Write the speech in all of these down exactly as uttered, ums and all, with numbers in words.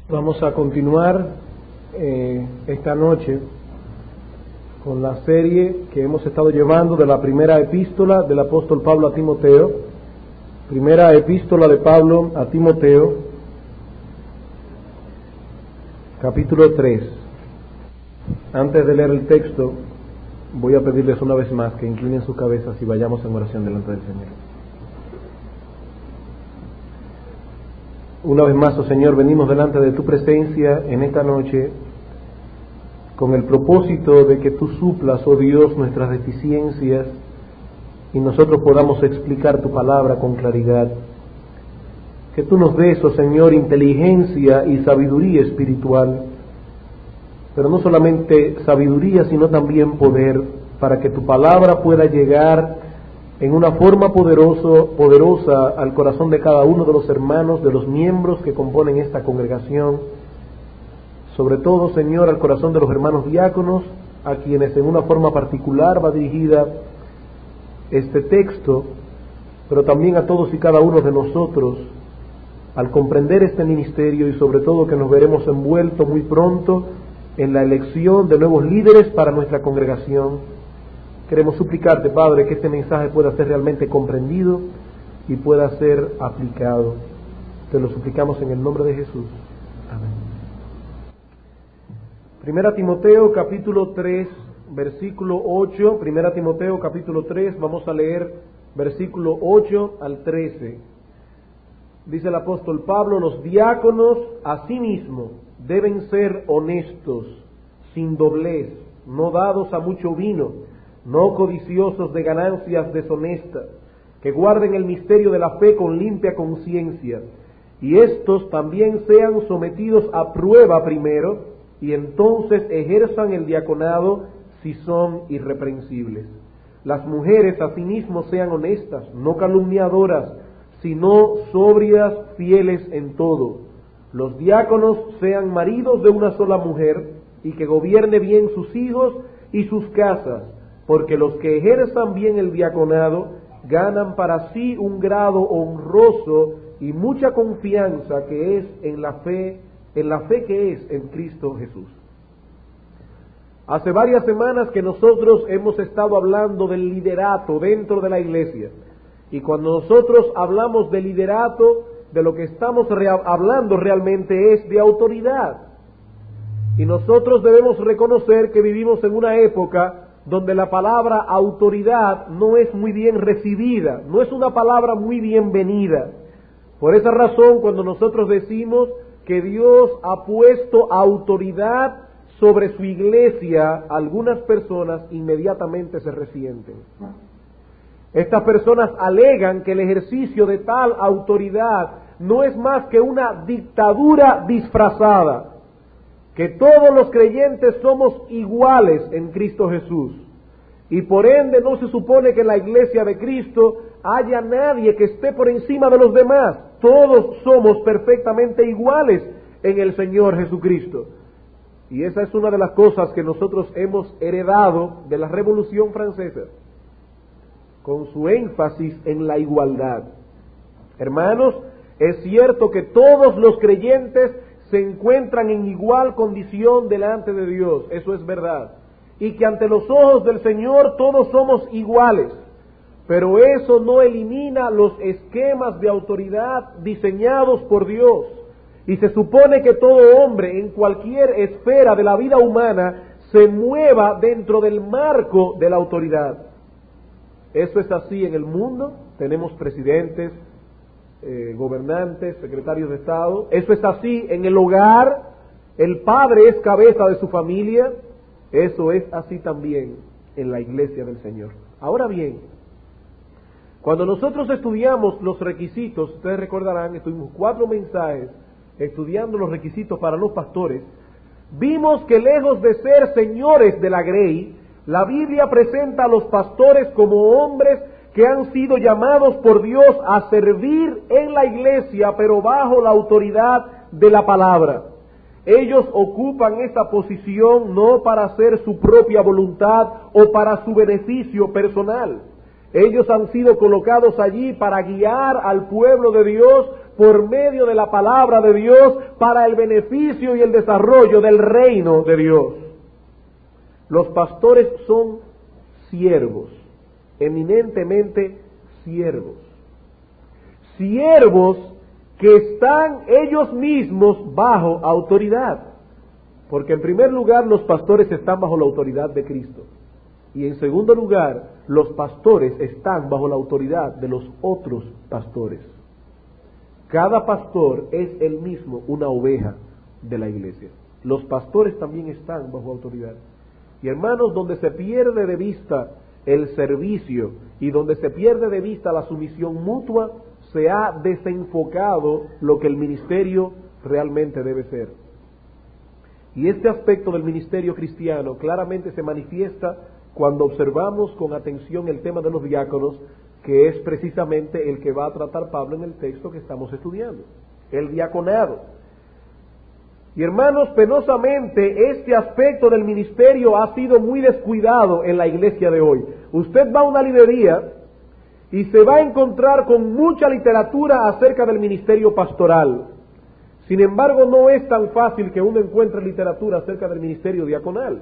Vamos a continuar eh, esta noche con la serie que hemos estado llevando de la primera epístola del apóstol Pablo a Timoteo, primera epístola de Pablo a Timoteo, capítulo tres. Antes de leer el texto, voy a pedirles una vez más que inclinen sus cabezas y vayamos en oración delante del Señor. Una vez más, oh Señor, venimos delante de tu presencia en esta noche con el propósito de que tú suplas, oh Dios, nuestras deficiencias y nosotros podamos explicar tu palabra con claridad. Que tú nos des, oh Señor, inteligencia y sabiduría espiritual, pero no solamente sabiduría, sino también poder, para que tu palabra pueda llegar en una forma poderoso, poderosa al corazón de cada uno de los hermanos, de los miembros que componen esta congregación, sobre todo, Señor, al corazón de los hermanos diáconos, a quienes en una forma particular va dirigida este texto, pero también a todos y cada uno de nosotros, al comprender este ministerio y sobre todo que nos veremos envueltos muy pronto en la elección de nuevos líderes para nuestra congregación. Queremos suplicarte, Padre, que este mensaje pueda ser realmente comprendido y pueda ser aplicado. Te lo suplicamos en el nombre de Jesús. Amén. Primera Timoteo, capítulo tres, versículo ocho. Primera Timoteo, capítulo tres, vamos a leer versículo ocho al trece. Dice el apóstol Pablo: los diáconos asimismo deben ser honestos, sin doblez, no dados a mucho vino, no codiciosos de ganancias deshonestas, que guarden el misterio de la fe con limpia conciencia, y éstos también sean sometidos a prueba primero, y entonces ejerzan el diaconado si son irreprensibles. Las mujeres asimismo sean honestas, no calumniadoras, sino sobrias, fieles en todo. Los diáconos sean maridos de una sola mujer, y que gobierne bien sus hijos y sus casas, porque los que ejerzan bien el diaconado ganan para sí un grado honroso y mucha confianza que es en la fe, en la fe que es en Cristo Jesús. Hace varias semanas que nosotros hemos estado hablando del liderato dentro de la iglesia, y cuando nosotros hablamos de liderato, de lo que estamos rea- hablando realmente es de autoridad. Y nosotros debemos reconocer que vivimos en una época donde la palabra autoridad no es muy bien recibida, no es una palabra muy bienvenida. Por esa razón, cuando nosotros decimos que Dios ha puesto autoridad sobre su iglesia, algunas personas inmediatamente se resienten. Estas personas alegan que el ejercicio de tal autoridad no es más que una dictadura disfrazada, que todos los creyentes somos iguales en Cristo Jesús, y por ende no se supone que en la iglesia de Cristo haya nadie que esté por encima de los demás. Todos somos perfectamente iguales en el Señor Jesucristo. Y esa es una de las cosas que nosotros hemos heredado de la Revolución Francesa, con su énfasis en la igualdad. Hermanos, es cierto que todos los creyentes se encuentran en igual condición delante de Dios, eso es verdad, y que ante los ojos del Señor todos somos iguales, pero eso no elimina los esquemas de autoridad diseñados por Dios, y se supone que todo hombre en cualquier esfera de la vida humana se mueva dentro del marco de la autoridad. Eso es así en el mundo, tenemos presidentes, Eh, gobernantes, secretarios de Estado. Eso es así en el hogar, el padre es cabeza de su familia. Eso es así también en la iglesia del Señor. Ahora bien, cuando nosotros estudiamos los requisitos, ustedes recordarán, estuvimos cuatro mensajes estudiando los requisitos para los pastores, vimos que lejos de ser señores de la grey, la Biblia presenta a los pastores como hombres que han sido llamados por Dios a servir en la iglesia, pero bajo la autoridad de la palabra. Ellos ocupan esa posición no para hacer su propia voluntad o para su beneficio personal. Ellos han sido colocados allí para guiar al pueblo de Dios por medio de la palabra de Dios para el beneficio y el desarrollo del reino de Dios. Los pastores son siervos, eminentemente siervos. Siervos que están ellos mismos bajo autoridad. Porque en primer lugar los pastores están bajo la autoridad de Cristo. Y en segundo lugar, los pastores están bajo la autoridad de los otros pastores. Cada pastor es él mismo una oveja de la iglesia. Los pastores también están bajo autoridad. Y hermanos, donde se pierde de vista el servicio y donde se pierde de vista la sumisión mutua, se ha desenfocado lo que el ministerio realmente debe ser. Y este aspecto del ministerio cristiano claramente se manifiesta cuando observamos con atención el tema de los diáconos, que es precisamente el que va a tratar Pablo en el texto que estamos estudiando, el diaconado. Y hermanos, penosamente este aspecto del ministerio ha sido muy descuidado en la iglesia de hoy. Usted va a una librería y se va a encontrar con mucha literatura acerca del ministerio pastoral. Sin embargo, no es tan fácil que uno encuentre literatura acerca del ministerio diaconal.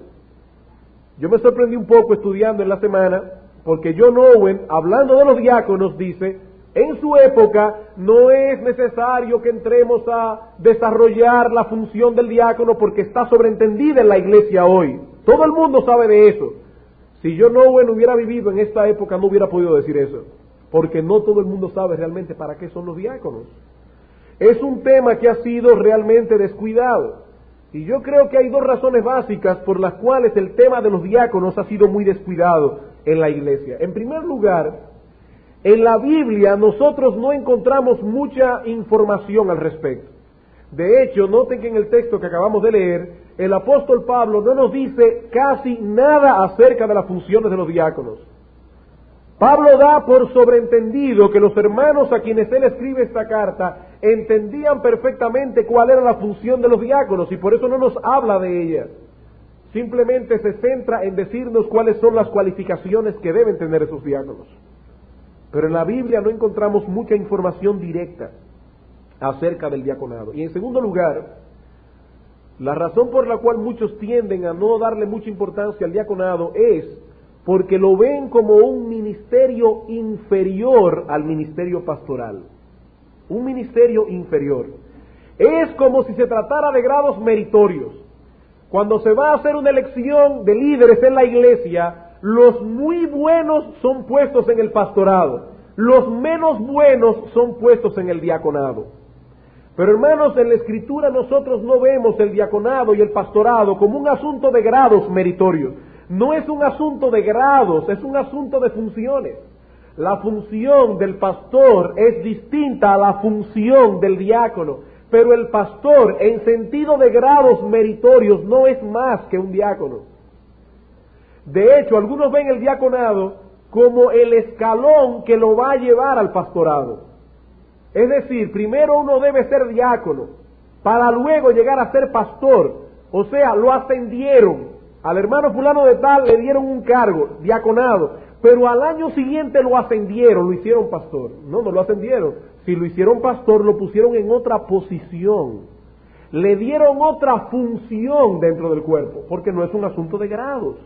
Yo me sorprendí un poco estudiando en la semana, porque John Owen, hablando de los diáconos, dice, en su época no es necesario que entremos a desarrollar la función del diácono porque está sobreentendida en la iglesia hoy. Todo el mundo sabe de eso. Si John Owen hubiera vivido en esta época no hubiera podido decir eso, porque no todo el mundo sabe realmente para qué son los diáconos. Es un tema que ha sido realmente descuidado. Y yo creo que hay dos razones básicas por las cuales el tema de los diáconos ha sido muy descuidado en la iglesia. En primer lugar, en la Biblia nosotros no encontramos mucha información al respecto. De hecho, noten que en el texto que acabamos de leer, el apóstol Pablo no nos dice casi nada acerca de las funciones de los diáconos. Pablo da por sobreentendido que los hermanos a quienes él escribe esta carta entendían perfectamente cuál era la función de los diáconos y por eso no nos habla de ella. Simplemente se centra en decirnos cuáles son las cualificaciones que deben tener esos diáconos. Pero en la Biblia no encontramos mucha información directa acerca del diaconado. Y en segundo lugar, la razón por la cual muchos tienden a no darle mucha importancia al diaconado es porque lo ven como un ministerio inferior al ministerio pastoral. Un ministerio inferior. Es como si se tratara de grados meritorios. Cuando se va a hacer una elección de líderes en la iglesia, los muy buenos son puestos en el pastorado, los menos buenos son puestos en el diaconado. Pero hermanos, en la Escritura nosotros no vemos el diaconado y el pastorado como un asunto de grados meritorios. No es un asunto de grados, es un asunto de funciones. La función del pastor es distinta a la función del diácono, pero el pastor en sentido de grados meritorios no es más que un diácono. De hecho, algunos ven el diaconado como el escalón que lo va a llevar al pastorado. Es decir, primero uno debe ser diácono, para luego llegar a ser pastor. O sea, lo ascendieron. Al hermano fulano de tal le dieron un cargo, diaconado, pero al año siguiente lo ascendieron, lo hicieron pastor. No, no lo ascendieron. Si lo hicieron pastor, lo pusieron en otra posición. Le dieron otra función dentro del cuerpo, porque no es un asunto de grados.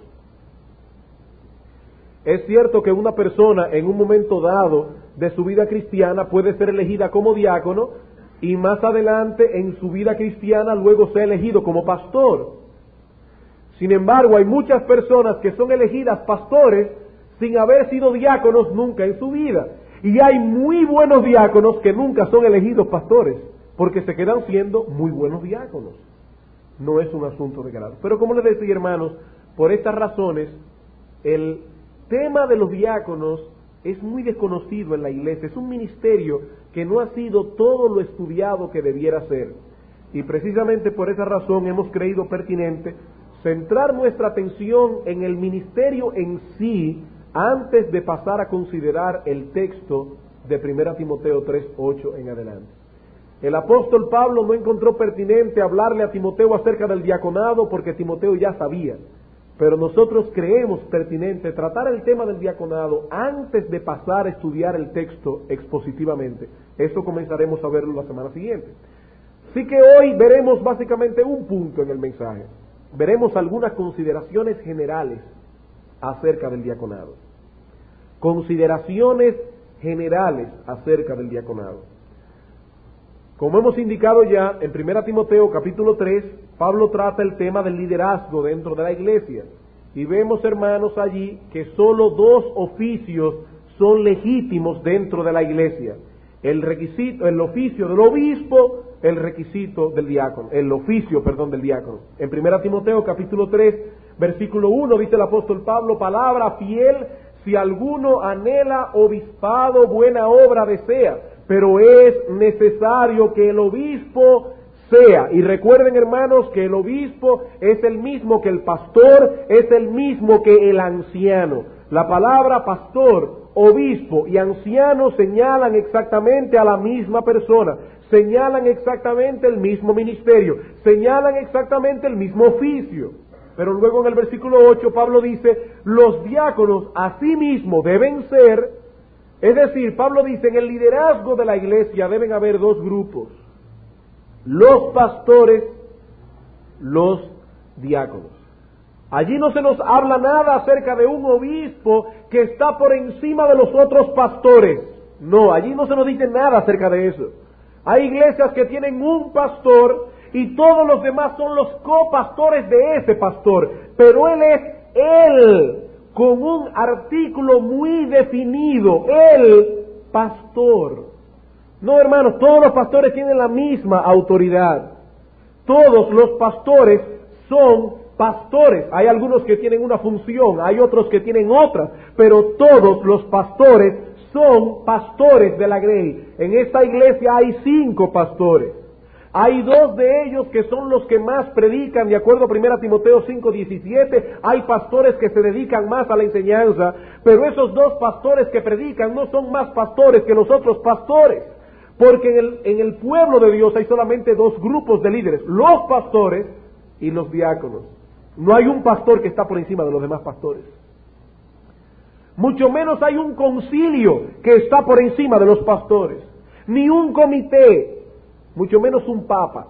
Es cierto que una persona en un momento dado de su vida cristiana puede ser elegida como diácono y más adelante en su vida cristiana luego sea elegido como pastor. Sin embargo, hay muchas personas que son elegidas pastores sin haber sido diáconos nunca en su vida. Y hay muy buenos diáconos que nunca son elegidos pastores, porque se quedan siendo muy buenos diáconos. No es un asunto de grado. Pero como les decía, hermanos, por estas razones, el tema de los diáconos es muy desconocido en la iglesia. Es un ministerio que no ha sido todo lo estudiado que debiera ser. Y precisamente por esa razón hemos creído pertinente centrar nuestra atención en el ministerio en sí antes de pasar a considerar el texto de primera Timoteo tres ocho en adelante. El apóstol Pablo no encontró pertinente hablarle a Timoteo acerca del diaconado porque Timoteo ya sabía pero nosotros creemos pertinente tratar el tema del diaconado antes de pasar a estudiar el texto expositivamente. Eso comenzaremos a verlo la semana siguiente. Así que hoy veremos básicamente un punto en el mensaje. Veremos algunas consideraciones generales acerca del diaconado. Consideraciones generales acerca del diaconado. Como hemos indicado ya, en primera Timoteo capítulo tres, Pablo trata el tema del liderazgo dentro de la iglesia. Y vemos, hermanos, allí que solo dos oficios son legítimos dentro de la iglesia. El requisito, el oficio del obispo, el requisito del diácono, el oficio, perdón, del diácono. En primera Timoteo capítulo tres, versículo uno, dice el apóstol Pablo, palabra fiel, si alguno anhela obispado, buena obra desea, pero es necesario que el obispo sea. Y recuerden, hermanos, que el obispo es el mismo que el pastor, es el mismo que el anciano. La palabra pastor, obispo y anciano señalan exactamente a la misma persona, señalan exactamente el mismo ministerio, señalan exactamente el mismo oficio. Pero luego en el versículo ocho Pablo dice, los diáconos asimismo deben ser, es decir, Pablo dice, en el liderazgo de la iglesia deben haber dos grupos, los pastores, los diáconos. Allí no se nos habla nada acerca de un obispo que está por encima de los otros pastores. No, allí no se nos dice nada acerca de eso. Hay iglesias que tienen un pastor y todos los demás son los copastores de ese pastor, pero él es él, con un artículo muy definido, el pastor. No, hermanos, todos los pastores tienen la misma autoridad. Todos los pastores son pastores. Hay algunos que tienen una función, hay otros que tienen otra, pero todos los pastores son pastores de la grey. En esta iglesia hay cinco pastores. Hay dos de ellos que son los que más predican, de acuerdo a primera Timoteo cinco diecisiete, hay pastores que se dedican más a la enseñanza, pero esos dos pastores que predican no son más pastores que los otros pastores, porque en el, en el pueblo de Dios hay solamente dos grupos de líderes, los pastores y los diáconos. No hay un pastor que está por encima de los demás pastores. Mucho menos hay un concilio que está por encima de los pastores, ni un comité, mucho menos un papa.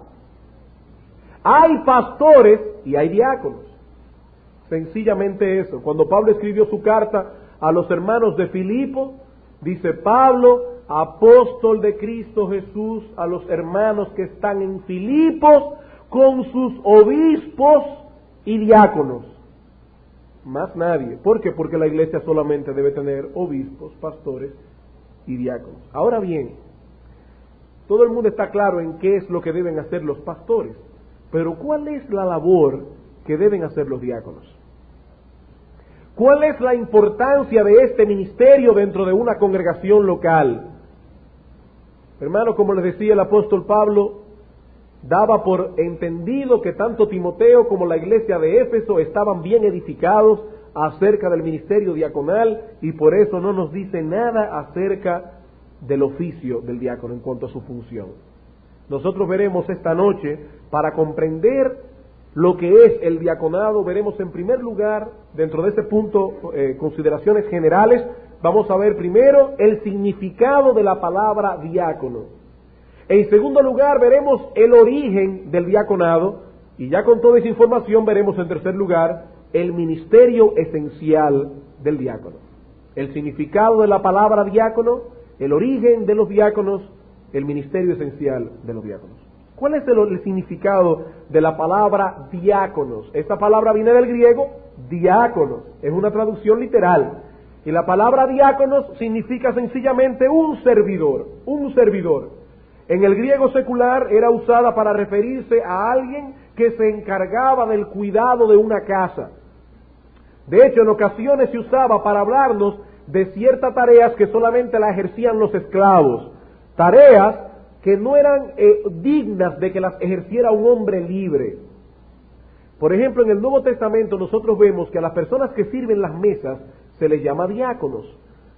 Hay pastores y hay diáconos. Sencillamente eso. Cuando Pablo escribió su carta a los hermanos de Filipo, dice Pablo, apóstol de Cristo Jesús, a los hermanos que están en Filipos, con sus obispos y diáconos. Más nadie. ¿Por qué? Porque la iglesia solamente debe tener obispos, pastores y diáconos. Ahora bien, todo el mundo está claro en qué es lo que deben hacer los pastores, pero ¿cuál es la labor que deben hacer los diáconos? ¿Cuál es la importancia de este ministerio dentro de una congregación local? Hermano, como les decía el apóstol Pablo, daba por entendido que tanto Timoteo como la iglesia de Éfeso estaban bien edificados acerca del ministerio diaconal y por eso no nos dice nada acerca del oficio del diácono en cuanto a su función. Nosotros veremos esta noche, para comprender lo que es el diaconado, veremos en primer lugar, dentro de ese punto, eh, consideraciones generales. Vamos a ver primero el significado de la palabra diácono. En segundo lugar, veremos el origen del diaconado, y ya con toda esa información veremos en tercer lugar el ministerio esencial del diácono. El significado de la palabra diácono, el origen de los diáconos, el ministerio esencial de los diáconos. ¿Cuál es el, el significado de la palabra diáconos? Esta palabra viene del griego diáconos, es una traducción literal. Y la palabra diáconos significa sencillamente un servidor, un servidor. En el griego secular era usada para referirse a alguien que se encargaba del cuidado de una casa. De hecho, en ocasiones se usaba para hablarnos de ciertas tareas que solamente las ejercían los esclavos, tareas que no eran eh, dignas de que las ejerciera un hombre libre. Por ejemplo, en el Nuevo Testamento nosotros vemos que a las personas que sirven las mesas se les llama diáconos.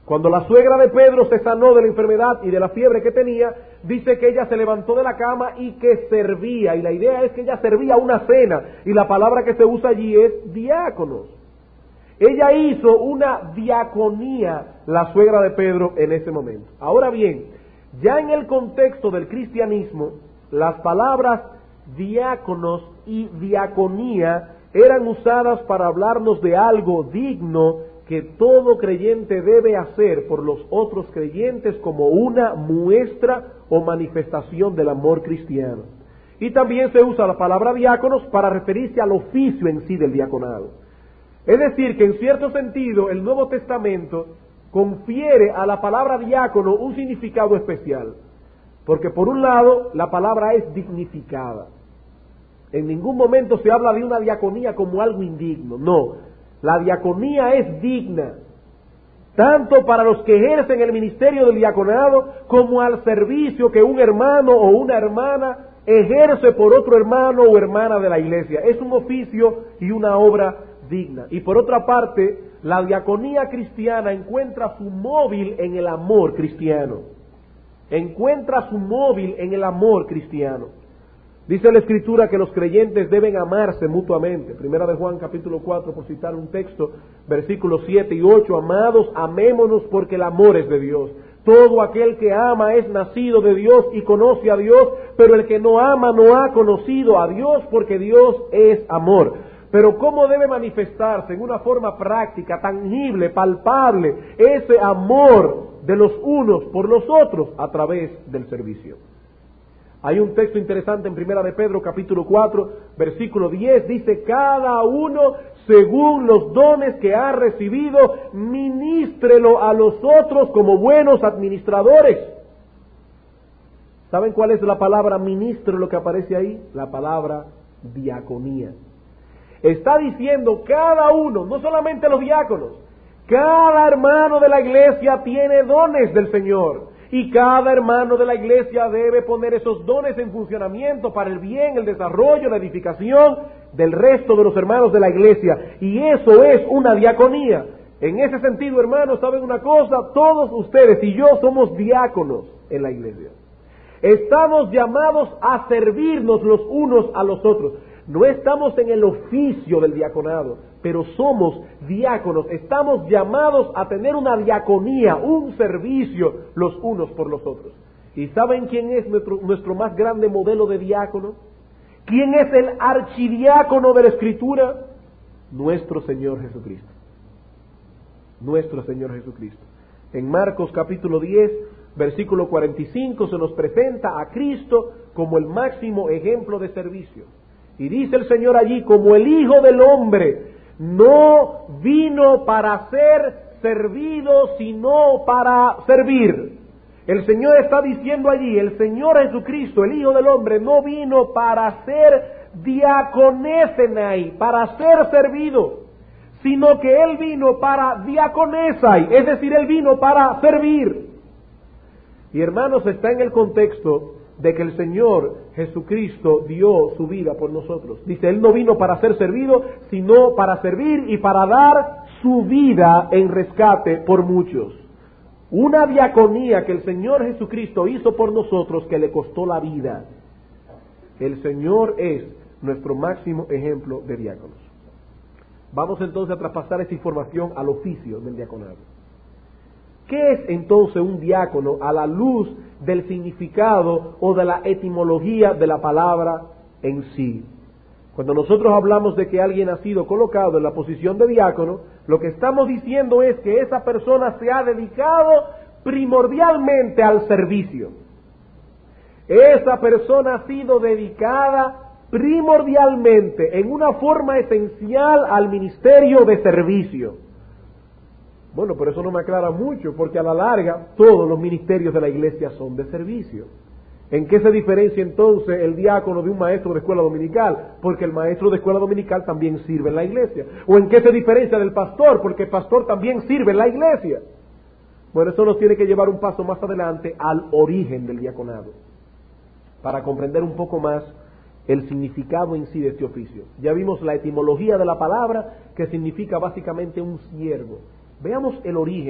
Cuando la suegra de Pedro se sanó de la enfermedad y de la fiebre que tenía, dice que ella se levantó de la cama y que servía, y la idea es que ella servía una cena, y la palabra que se usa allí es diáconos. Ella hizo una diaconía, la suegra de Pedro, en ese momento. Ahora bien, ya en el contexto del cristianismo, las palabras diáconos y diaconía eran usadas para hablarnos de algo digno que todo creyente debe hacer por los otros creyentes como una muestra o manifestación del amor cristiano. Y también se usa la palabra diáconos para referirse al oficio en sí del diaconado. Es decir, que en cierto sentido el Nuevo Testamento confiere a la palabra diácono un significado especial, porque por un lado la palabra es dignificada. En ningún momento se habla de una diaconía como algo indigno, no. La diaconía es digna, tanto para los que ejercen el ministerio del diaconado, como al servicio que un hermano o una hermana ejerce por otro hermano o hermana de la iglesia. Es un oficio y una obra digna. Y por otra parte, la diaconía cristiana encuentra su móvil en el amor cristiano. Encuentra su móvil en el amor cristiano. Dice la Escritura que los creyentes deben amarse mutuamente. Primera de Juan capítulo cuatro, por citar un texto, versículos siete y ocho. Amados, amémonos porque el amor es de Dios. Todo aquel que ama es nacido de Dios y conoce a Dios, pero el que no ama no ha conocido a Dios porque Dios es amor. Pero ¿cómo debe manifestarse en una forma práctica, tangible, palpable, ese amor de los unos por los otros? A través del servicio. Hay un texto interesante en Primera de Pedro, capítulo cuatro, versículo diez, dice, cada uno según los dones que ha recibido, ministrelo a los otros como buenos administradores. ¿Saben cuál es la palabra ministro, lo que aparece ahí? La palabra diaconía. Está diciendo cada uno, no solamente los diáconos, cada hermano de la iglesia tiene dones del Señor. Y cada hermano de la iglesia debe poner esos dones en funcionamiento para el bien, el desarrollo, la edificación del resto de los hermanos de la iglesia. Y eso es una diaconía. En ese sentido, hermanos, ¿saben una cosa? Todos ustedes y yo somos diáconos en la iglesia. Estamos llamados a servirnos los unos a los otros. No estamos en el oficio del diaconado, pero somos diáconos. Estamos llamados a tener una diaconía, un servicio los unos por los otros. ¿Y saben quién es nuestro, nuestro más grande modelo de diácono? ¿Quién es el archidiácono de la Escritura? Nuestro Señor Jesucristo. Nuestro Señor Jesucristo. En Marcos capítulo diez, versículo cuarenta y cinco, se nos presenta a Cristo como el máximo ejemplo de servicio. Y dice el Señor allí, como el Hijo del Hombre no vino para ser servido, sino para servir. El Señor está diciendo allí, el Señor Jesucristo, el Hijo del Hombre, no vino para ser diaconesenai, para ser servido, sino que Él vino para diaconesai, es decir, Él vino para servir. Y hermanos, está en el contexto de que el Señor Jesucristo dio su vida por nosotros. Dice, Él no vino para ser servido, sino para servir y para dar su vida en rescate por muchos. Una diaconía que el Señor Jesucristo hizo por nosotros que le costó la vida. El Señor es nuestro máximo ejemplo de diáconos. Vamos entonces a traspasar esta información al oficio del diaconado. ¿Qué es entonces un diácono a la luz del significado o de la etimología de la palabra en sí? Cuando nosotros hablamos de que alguien ha sido colocado en la posición de diácono, lo que estamos diciendo es que esa persona se ha dedicado primordialmente al servicio. Esa persona ha sido dedicada primordialmente, en una forma esencial, al ministerio de servicio. Bueno, pero eso no me aclara mucho, porque a la larga todos los ministerios de la iglesia son de servicio. ¿En qué se diferencia entonces el diácono de un maestro de escuela dominical? Porque el maestro de escuela dominical también sirve en la iglesia. ¿O en qué se diferencia del pastor? Porque el pastor también sirve en la iglesia. Bueno, eso nos tiene que llevar un paso más adelante al origen del diaconado, para comprender un poco más el significado en sí de este oficio. Ya vimos la etimología de la palabra, que significa básicamente un siervo. Veamos el origen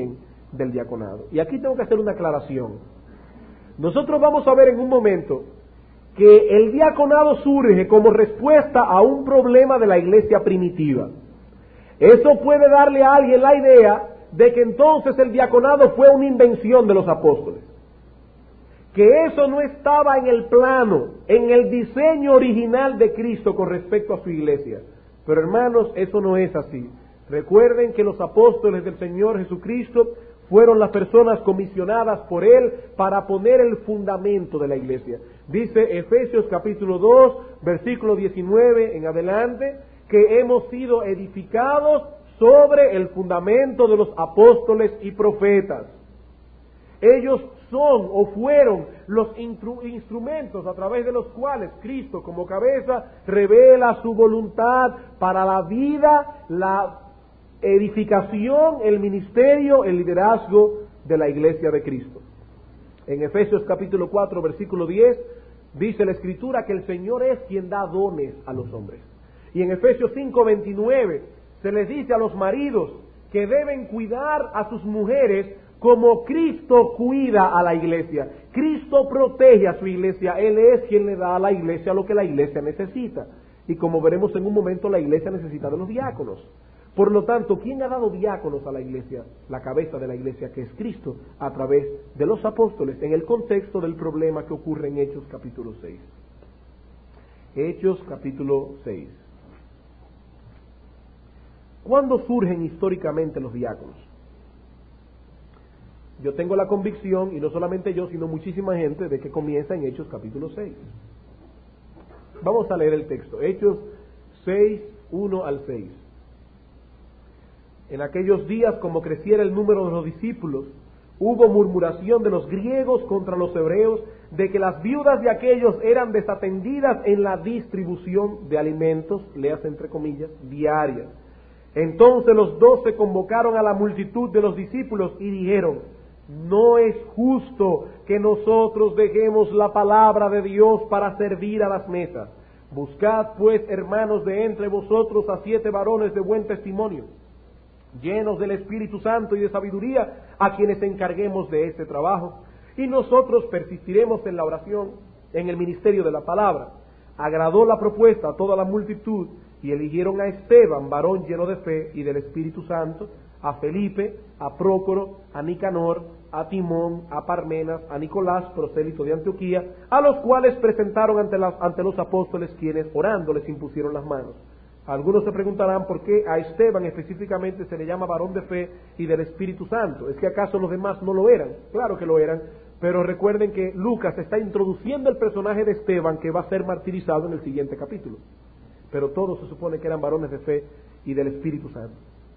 del diaconado. Y aquí tengo que hacer una aclaración. Nosotros vamos a ver en un momento que el diaconado surge como respuesta a un problema de la iglesia primitiva. Eso puede darle a alguien la idea de que entonces el diaconado fue una invención de los apóstoles, que eso no estaba en el plano, en el diseño original de Cristo con respecto a su iglesia. Pero hermanos, eso no es así. Recuerden que los apóstoles del Señor Jesucristo fueron las personas comisionadas por Él para poner el fundamento de la iglesia. Dice Efesios capítulo dos, versículo diecinueve en adelante, que hemos sido edificados sobre el fundamento de los apóstoles y profetas. Ellos son o fueron los instru- instrumentos a través de los cuales Cristo como cabeza revela su voluntad para la vida, la edificación, el ministerio, el liderazgo de la iglesia de Cristo. En Efesios capítulo cuatro, versículo diez, dice la Escritura que el Señor es quien da dones a los hombres. Y en Efesios cinco, veintinueve, se les dice a los maridos que deben cuidar a sus mujeres como Cristo cuida a la iglesia. Cristo protege a su iglesia. Él es quien le da a la iglesia lo que la iglesia necesita. Y como veremos en un momento, la iglesia necesita de los diáconos. Por lo tanto, ¿quién ha dado diáconos a la iglesia? La cabeza de la iglesia, que es Cristo, a través de los apóstoles, en el contexto del problema que ocurre en Hechos capítulo seis. Hechos capítulo seis. ¿Cuándo surgen históricamente los diáconos? Yo tengo la convicción, y no solamente yo, sino muchísima gente, de que comienza en Hechos capítulo seis. Vamos a leer el texto. Hechos seis, uno al seis. En aquellos días, como creciera el número de los discípulos, hubo murmuración de los griegos contra los hebreos, de que las viudas de aquellos eran desatendidas en la distribución de alimentos, leas entre comillas, diarias. Entonces los doce convocaron a la multitud de los discípulos y dijeron: no es justo que nosotros dejemos la palabra de Dios para servir a las mesas. Buscad pues, hermanos, de entre vosotros a siete varones de buen testimonio, llenos del Espíritu Santo y de sabiduría, a quienes encarguemos de este trabajo, y nosotros persistiremos en la oración, en el ministerio de la palabra. Agradó la propuesta a toda la multitud, y eligieron a Esteban, varón lleno de fe y del Espíritu Santo, a Felipe, a Prócoro, a Nicanor, a Timón, a Parmenas, a Nicolás, prosélito de Antioquía, a los cuales presentaron ante, las, ante los apóstoles, quienes orando les impusieron las manos. Algunos se preguntarán por qué a Esteban específicamente se le llama varón de fe y del Espíritu Santo. ¿Es que acaso los demás no lo eran? Claro que lo eran, pero recuerden que Lucas está introduciendo el personaje de Esteban, que va a ser martirizado en el siguiente capítulo. Pero todos se supone que eran varones de fe y del Espíritu Santo.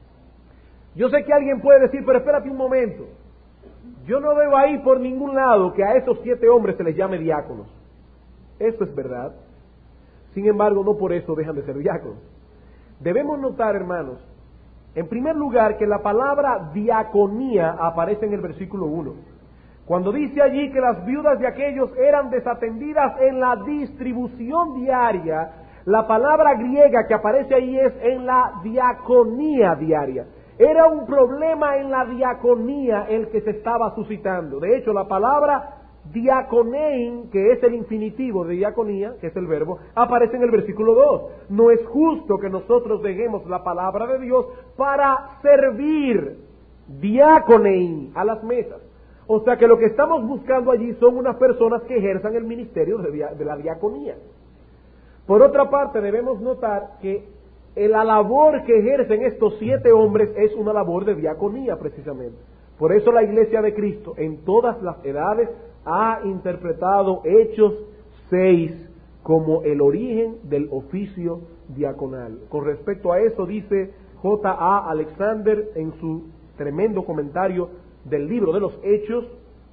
Yo sé que alguien puede decir, pero espérate un momento, yo no veo ahí por ningún lado que a esos siete hombres se les llame diáconos. Eso es verdad. Sin embargo, no por eso dejan de ser diáconos. Debemos notar, hermanos, en primer lugar, que la palabra diaconía aparece en el versículo uno. Cuando dice allí que las viudas de aquellos eran desatendidas en la distribución diaria, la palabra griega que aparece ahí es en la diaconía diaria. Era un problema en la diaconía el que se estaba suscitando. De hecho, la palabra diaconein, que es el infinitivo de diaconía, que es el verbo, aparece en el versículo dos. No es justo que nosotros dejemos la palabra de Dios para servir, diaconein, a las mesas. O sea que lo que estamos buscando allí son unas personas que ejerzan el ministerio de, dia- de la diaconía. Por otra parte, debemos notar que la labor que ejercen estos siete hombres es una labor de diaconía, precisamente. Por eso la Iglesia de Cristo, en todas las edades, ha interpretado Hechos seis como el origen del oficio diaconal. Con respecto a eso, dice J A Alexander en su tremendo comentario del libro de los Hechos,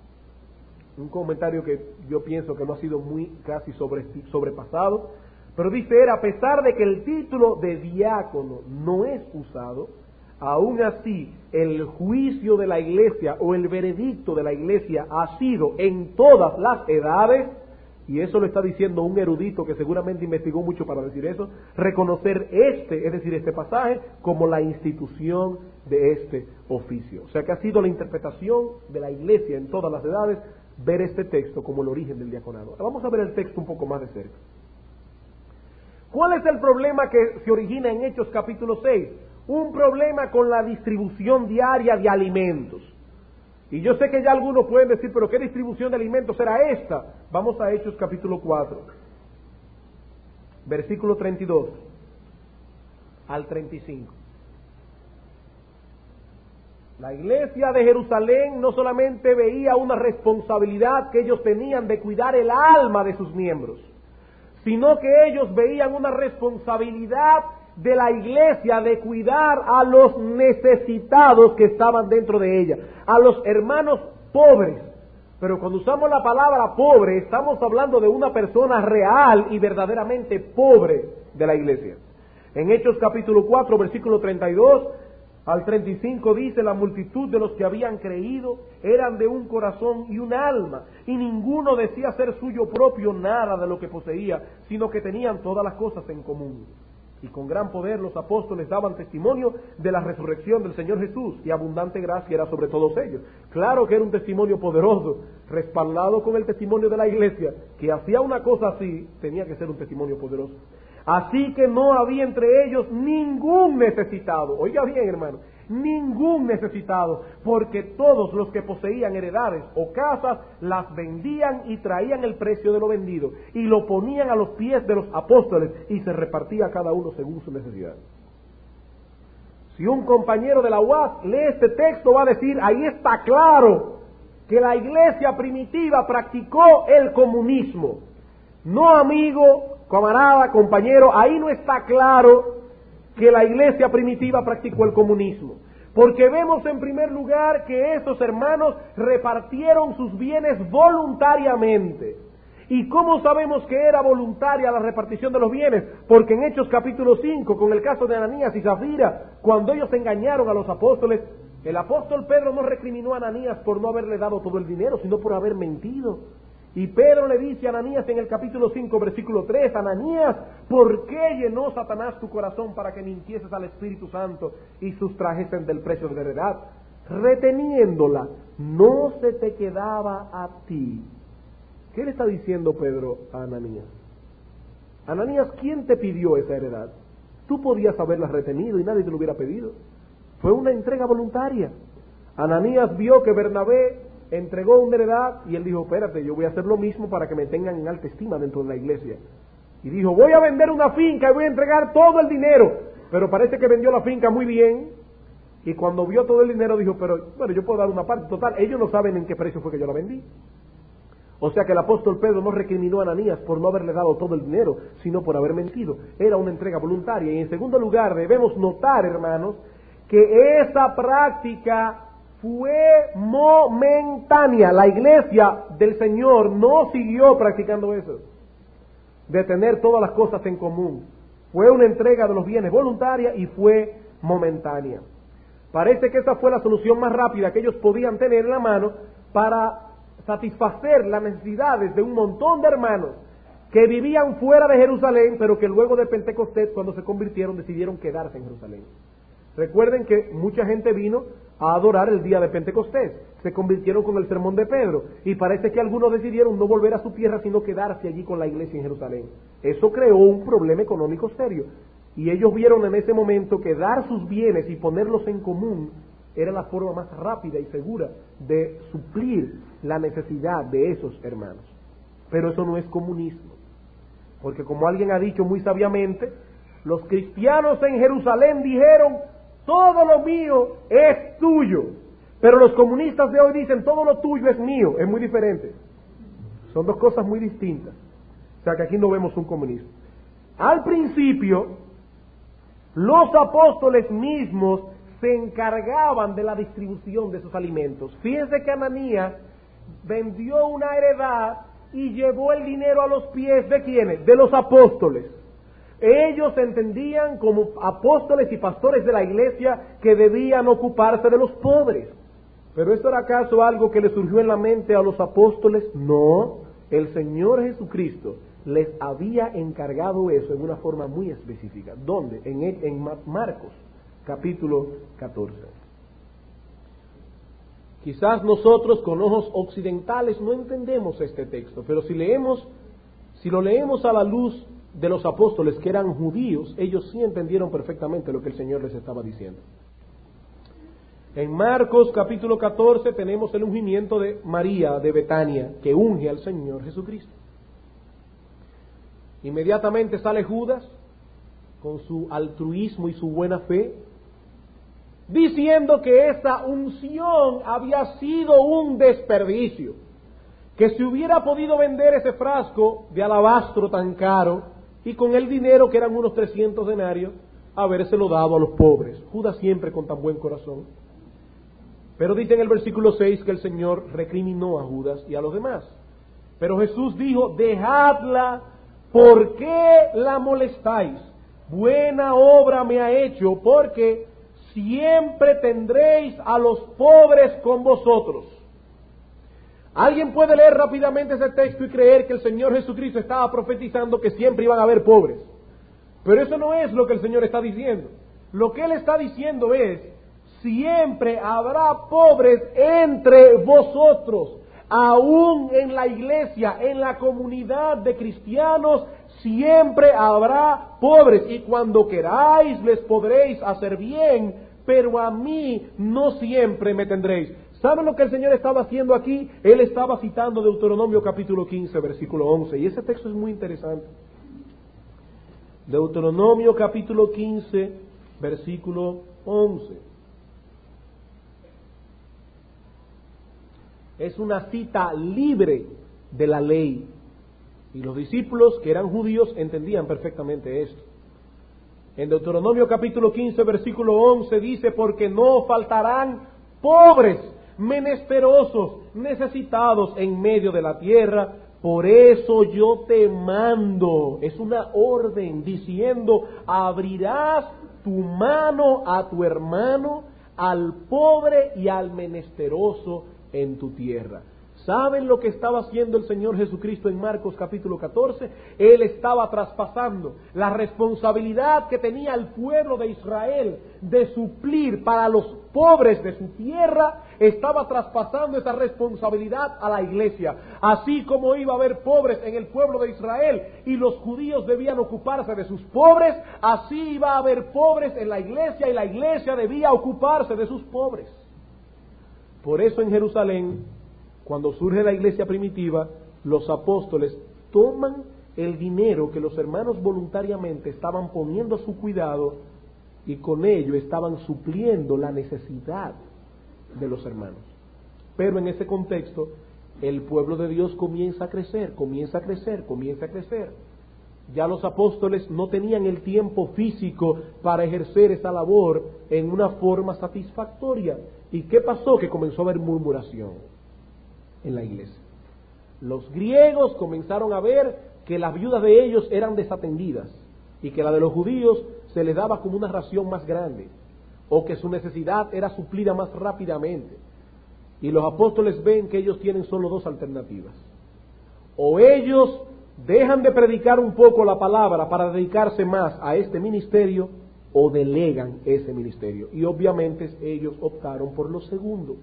un comentario que yo pienso que no ha sido muy casi sobre, sobrepasado, pero dice él, a pesar de que el título de diácono no es usado, aún así el juicio de la iglesia o el veredicto de la iglesia ha sido en todas las edades, y eso lo está diciendo un erudito que seguramente investigó mucho para decir eso, reconocer este, es decir, este pasaje, como la institución de este oficio. O sea que ha sido la interpretación de la Iglesia en todas las edades ver este texto como el origen del diaconado. Vamos a ver el texto un poco más de cerca. ¿Cuál es el problema que se origina en Hechos capítulo seis? Un problema con la distribución diaria de alimentos. Y yo sé que ya algunos pueden decir, pero ¿qué distribución de alimentos será esta? Vamos a Hechos capítulo cuatro, versículo treinta y dos al treinta y cinco. La iglesia de Jerusalén no solamente veía una responsabilidad que ellos tenían de cuidar el alma de sus miembros, sino que ellos veían una responsabilidad de la iglesia de cuidar a los necesitados que estaban dentro de ella, a los hermanos pobres. Pero cuando usamos la palabra pobre, estamos hablando de una persona real y verdaderamente pobre de la iglesia. En Hechos capítulo cuatro, versículo treinta y dos al treinta y cinco dice: la multitud de los que habían creído eran de un corazón y un alma, y ninguno decía ser suyo propio nada de lo que poseía, sino que tenían todas las cosas en común. Y con gran poder los apóstoles daban testimonio de la resurrección del Señor Jesús, y abundante gracia era sobre todos ellos. Claro que era un testimonio poderoso, respaldado con el testimonio de la iglesia, que hacía una cosa así, tenía que ser un testimonio poderoso. Así que no había entre ellos ningún necesitado. Oiga bien, hermano, ningún necesitado, porque todos los que poseían heredades o casas las vendían y traían el precio de lo vendido y lo ponían a los pies de los apóstoles y se repartía cada uno según su necesidad. Si un compañero de la U A S lee este texto, va a decir: ahí está claro que la iglesia primitiva practicó el comunismo. No, amigo, camarada, compañero, ahí no está claro que la iglesia primitiva practicó el comunismo, porque vemos en primer lugar que esos hermanos repartieron sus bienes voluntariamente. ¿Y cómo sabemos que era voluntaria la repartición de los bienes? Porque en Hechos capítulo cinco, con el caso de Ananías y Zafira, cuando ellos engañaron a los apóstoles, el apóstol Pedro no recriminó a Ananías por no haberle dado todo el dinero, sino por haber mentido. Y Pedro le dice a Ananías en el capítulo cinco, versículo tres, Ananías, ¿por qué llenó Satanás tu corazón para que mintieses al Espíritu Santo y sustrajesen del precio de la heredad? Reteniéndola, no se te quedaba a ti. ¿Qué le está diciendo Pedro a Ananías? Ananías, ¿quién te pidió esa heredad? Tú podías haberla retenido y nadie te lo hubiera pedido. Fue una entrega voluntaria. Ananías vio que Bernabé entregó una heredad y él dijo: espérate, yo voy a hacer lo mismo para que me tengan en alta estima dentro de la iglesia. Y dijo: voy a vender una finca y voy a entregar todo el dinero. Pero parece que vendió la finca muy bien, y cuando vio todo el dinero dijo: pero bueno, yo puedo dar una parte. Total, ellos no saben en qué precio fue que yo la vendí. O sea que el apóstol Pedro no recriminó a Ananías por no haberle dado todo el dinero, sino por haber mentido. Era una entrega voluntaria. Y en segundo lugar, debemos notar, hermanos, que esa práctica fue momentánea. La iglesia del Señor no siguió practicando eso, de tener todas las cosas en común. Fue una entrega de los bienes voluntaria y fue momentánea. Parece que esa fue la solución más rápida que ellos podían tener en la mano para satisfacer las necesidades de un montón de hermanos que vivían fuera de Jerusalén, pero que luego de Pentecostés, cuando se convirtieron, decidieron quedarse en Jerusalén. Recuerden que mucha gente vino a adorar el día de Pentecostés, se convirtieron con el sermón de Pedro, y parece que algunos decidieron no volver a su tierra, sino quedarse allí con la iglesia en Jerusalén. Eso creó un problema económico serio, y ellos vieron en ese momento que dar sus bienes y ponerlos en común era la forma más rápida y segura de suplir la necesidad de esos hermanos. Pero eso no es comunismo, porque como alguien ha dicho muy sabiamente, los cristianos en Jerusalén dijeron: todo lo mío es tuyo. Pero los comunistas de hoy dicen: todo lo tuyo es mío. Es muy diferente. Son dos cosas muy distintas. O sea que aquí no vemos un comunismo. Al principio, los apóstoles mismos se encargaban de la distribución de esos alimentos. Fíjense que Ananías vendió una heredad y llevó el dinero a los pies ¿de quiénes? De los apóstoles. Ellos entendían como apóstoles y pastores de la iglesia que debían ocuparse de los pobres. ¿Pero esto era acaso algo que le surgió en la mente a los apóstoles? No. el Señor Jesucristo les había encargado eso en una forma muy específica. ¿Dónde? En, en Marcos, capítulo catorce. Quizás nosotros con ojos occidentales no entendemos este texto, pero si leemos, si lo leemos a la luz de los apóstoles que eran judíos, ellos sí entendieron perfectamente lo que el Señor les estaba diciendo. En Marcos capítulo catorce tenemos el ungimiento de María de Betania, que unge al Señor Jesucristo. Inmediatamente sale Judas con su altruismo y su buena fe, diciendo que esa unción había sido un desperdicio, que si hubiera podido vender ese frasco de alabastro tan caro y con el dinero que eran unos trescientos denarios, habérselo dado a los pobres. Judas siempre con tan buen corazón. Pero dice en el versículo seis que el Señor recriminó a Judas y a los demás. Pero Jesús dijo: dejadla, ¿por qué la molestáis? Buena obra me ha hecho, porque siempre tendréis a los pobres con vosotros. Alguien puede leer rápidamente ese texto y creer que el Señor Jesucristo estaba profetizando que siempre iban a haber pobres. Pero eso no es lo que el Señor está diciendo. Lo que Él está diciendo es: siempre habrá pobres entre vosotros. Aún en la iglesia, en la comunidad de cristianos, siempre habrá pobres. Y cuando queráis les podréis hacer bien, pero a mí no siempre me tendréis. ¿Saben lo que el Señor estaba haciendo aquí? Él estaba citando Deuteronomio capítulo quince, versículo once. Y ese texto es muy interesante. Deuteronomio capítulo quince, versículo once. Es una cita libre de la ley. Y los discípulos que eran judíos entendían perfectamente esto. En Deuteronomio capítulo quince, versículo once dice: porque no faltarán pobres, menesterosos, necesitados en medio de la tierra. Por eso yo te mando, es una orden diciendo: abrirás tu mano a tu hermano, al pobre y al menesteroso en tu tierra. ¿Saben lo que estaba haciendo el Señor Jesucristo en Marcos capítulo catorce? Él estaba traspasando la responsabilidad que tenía el pueblo de Israel de suplir para los pobres de su tierra. Estaba traspasando esa responsabilidad a la iglesia. Así como iba a haber pobres en el pueblo de Israel y los judíos debían ocuparse de sus pobres, así iba a haber pobres en la iglesia y la iglesia debía ocuparse de sus pobres. Por eso en Jerusalén, cuando surge la iglesia primitiva, los apóstoles toman el dinero que los hermanos voluntariamente estaban poniendo a su cuidado y con ello estaban supliendo la necesidad de los hermanos. Pero en ese contexto, el pueblo de Dios comienza a crecer, comienza a crecer, comienza a crecer. Ya los apóstoles no tenían el tiempo físico para ejercer esa labor en una forma satisfactoria. ¿Y qué pasó? Que comenzó a haber murmuración en la iglesia. Los griegos comenzaron a ver que las viudas de ellos eran desatendidas y que la de los judíos se les daba como una ración más grande, o que su necesidad era suplida más rápidamente. Y los apóstoles ven que ellos tienen solo dos alternativas: o ellos dejan de predicar un poco la palabra para dedicarse más a este ministerio, o delegan ese ministerio. Y obviamente ellos optaron por lo segundo.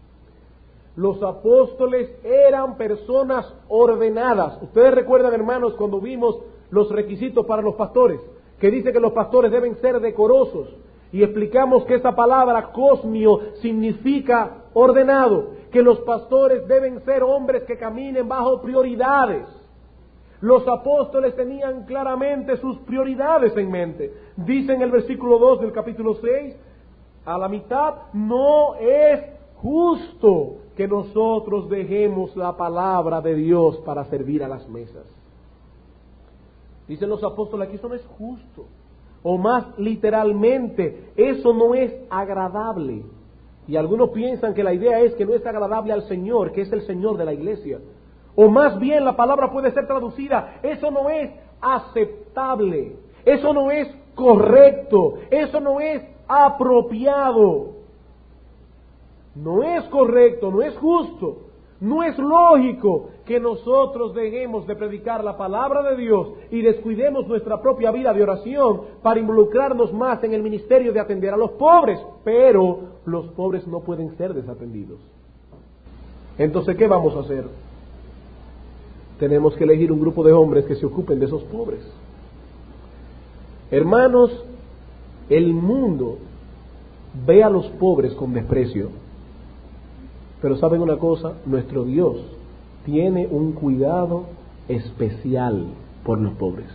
Los apóstoles eran personas ordenadas. Ustedes recuerdan, hermanos, cuando vimos los requisitos para los pastores, que dice que los pastores deben ser decorosos, y explicamos que esa palabra cosmio significa ordenado, que los pastores deben ser hombres que caminen bajo prioridades. Los apóstoles tenían claramente sus prioridades en mente. Dice en el versículo dos del capítulo seis, a la mitad: no es justo que nosotros dejemos la palabra de Dios para servir a las mesas. Dicen los apóstoles aquí: eso no es justo. O más literalmente, eso no es agradable. Y algunos piensan que la idea es que no es agradable al Señor, que es el Señor de la iglesia. O más bien la palabra puede ser traducida: eso no es aceptable, eso no es correcto, eso no es apropiado. No es correcto, no es justo. No es lógico que nosotros dejemos de predicar la palabra de Dios y descuidemos nuestra propia vida de oración para involucrarnos más en el ministerio de atender a los pobres, pero los pobres no pueden ser desatendidos. Entonces, ¿qué vamos a hacer? Tenemos que elegir un grupo de hombres que se ocupen de esos pobres. Hermanos, el mundo ve a los pobres con desprecio. Pero ¿saben una cosa? Nuestro Dios tiene un cuidado especial por los pobres.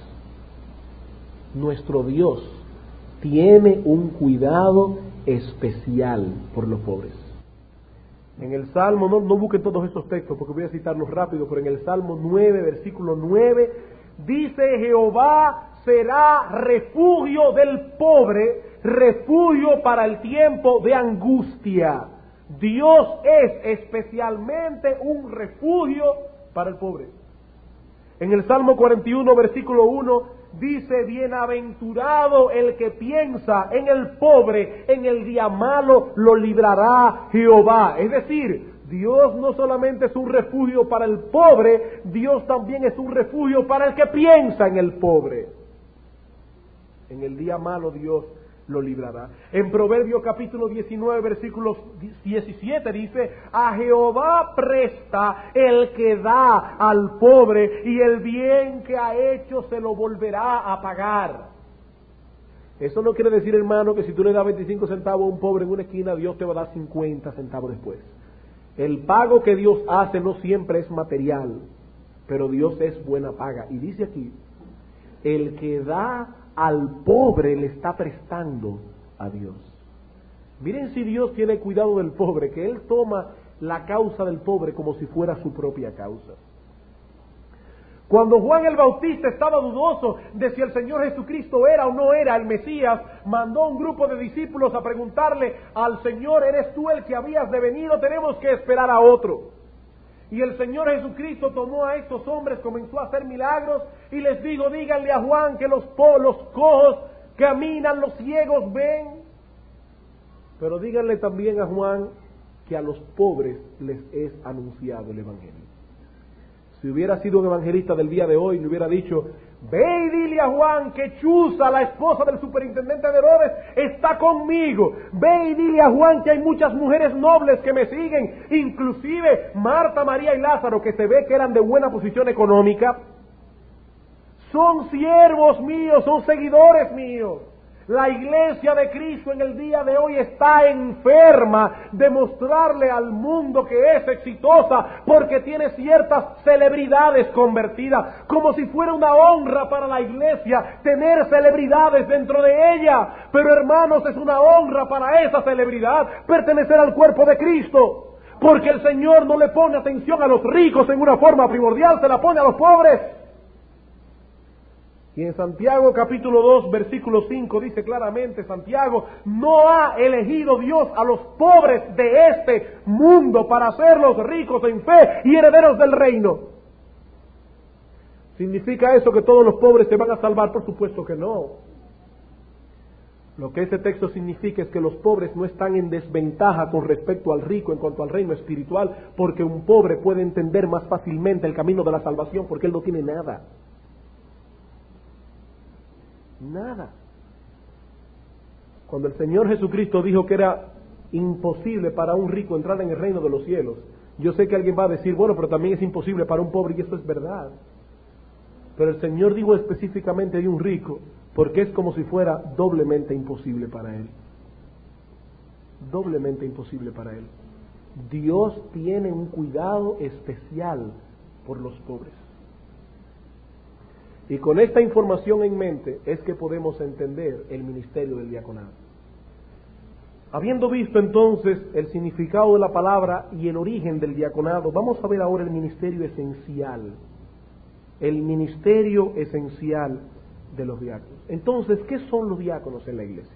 Nuestro Dios tiene un cuidado especial por los pobres. En el Salmo, no, no busquen todos esos textos porque voy a citarlos rápido, pero en el Salmo nueve, versículo nueve, dice: Jehová será refugio del pobre, refugio para el tiempo de angustia. Dios es especialmente un refugio para el pobre. En el Salmo cuarenta y uno, versículo uno, dice: bienaventurado el que piensa en el pobre, en el día malo lo librará Jehová. Es decir, Dios no solamente es un refugio para el pobre, Dios también es un refugio para el que piensa en el pobre. En el día malo Dios lo librará. En Proverbios capítulo diecinueve, versículos diecisiete dice: a Jehová presta el que da al pobre, y el bien que ha hecho se lo volverá a pagar. Eso no quiere decir, hermano, que si tú le das veinticinco centavos a un pobre en una esquina, Dios te va a dar cincuenta centavos después. El pago que Dios hace no siempre es material, pero Dios es buena paga. Y dice aquí: el que da al pobre le está prestando a Dios. Miren si Dios tiene cuidado del pobre, que Él toma la causa del pobre como si fuera su propia causa. Cuando Juan el Bautista estaba dudoso de si el Señor Jesucristo era o no era el Mesías, mandó un grupo de discípulos a preguntarle al Señor: ¿eres tú el que habías de venir o tenemos que esperar a otro? Y el Señor Jesucristo tomó a estos hombres, comenzó a hacer milagros y les dijo: díganle a Juan que los, po- los cojos caminan, los ciegos ven. Pero díganle también a Juan que a los pobres les es anunciado el Evangelio. Si hubiera sido un evangelista del día de hoy, le hubiera dicho: ve y dile a Juan que Chuza, la esposa del superintendente de Herodes, está conmigo. Ve y dile a Juan que hay muchas mujeres nobles que me siguen, inclusive Marta, María y Lázaro, que se ve que eran de buena posición económica. Son siervos míos, son seguidores míos. La iglesia de Cristo en el día de hoy está enferma de mostrarle al mundo que es exitosa porque tiene ciertas celebridades convertidas, como si fuera una honra para la iglesia tener celebridades dentro de ella. Pero hermanos, es una honra para esa celebridad pertenecer al cuerpo de Cristo, porque el Señor no le pone atención a los ricos en una forma primordial, se la pone a los pobres. Y en Santiago capítulo dos, versículo cinco dice claramente: Santiago, no ha elegido Dios a los pobres de este mundo para hacerlos ricos en fe y herederos del reino. ¿Significa eso que todos los pobres se van a salvar? Por supuesto que no. Lo que ese texto significa es que los pobres no están en desventaja con respecto al rico en cuanto al reino espiritual, porque un pobre puede entender más fácilmente el camino de la salvación porque él no tiene nada. Nada. Cuando el Señor Jesucristo dijo que era imposible para un rico entrar en el reino de los cielos, yo sé que alguien va a decir: bueno, pero también es imposible para un pobre, y eso es verdad. Pero el Señor dijo específicamente de un rico porque es como si fuera doblemente imposible para él. Doblemente imposible para él. Dios tiene un cuidado especial por los pobres. Y con esta información en mente es que podemos entender el ministerio del diaconado. Habiendo visto entonces el significado de la palabra y el origen del diaconado, vamos a ver ahora el ministerio esencial. El ministerio esencial de los diáconos. Entonces, ¿qué son los diáconos en la iglesia?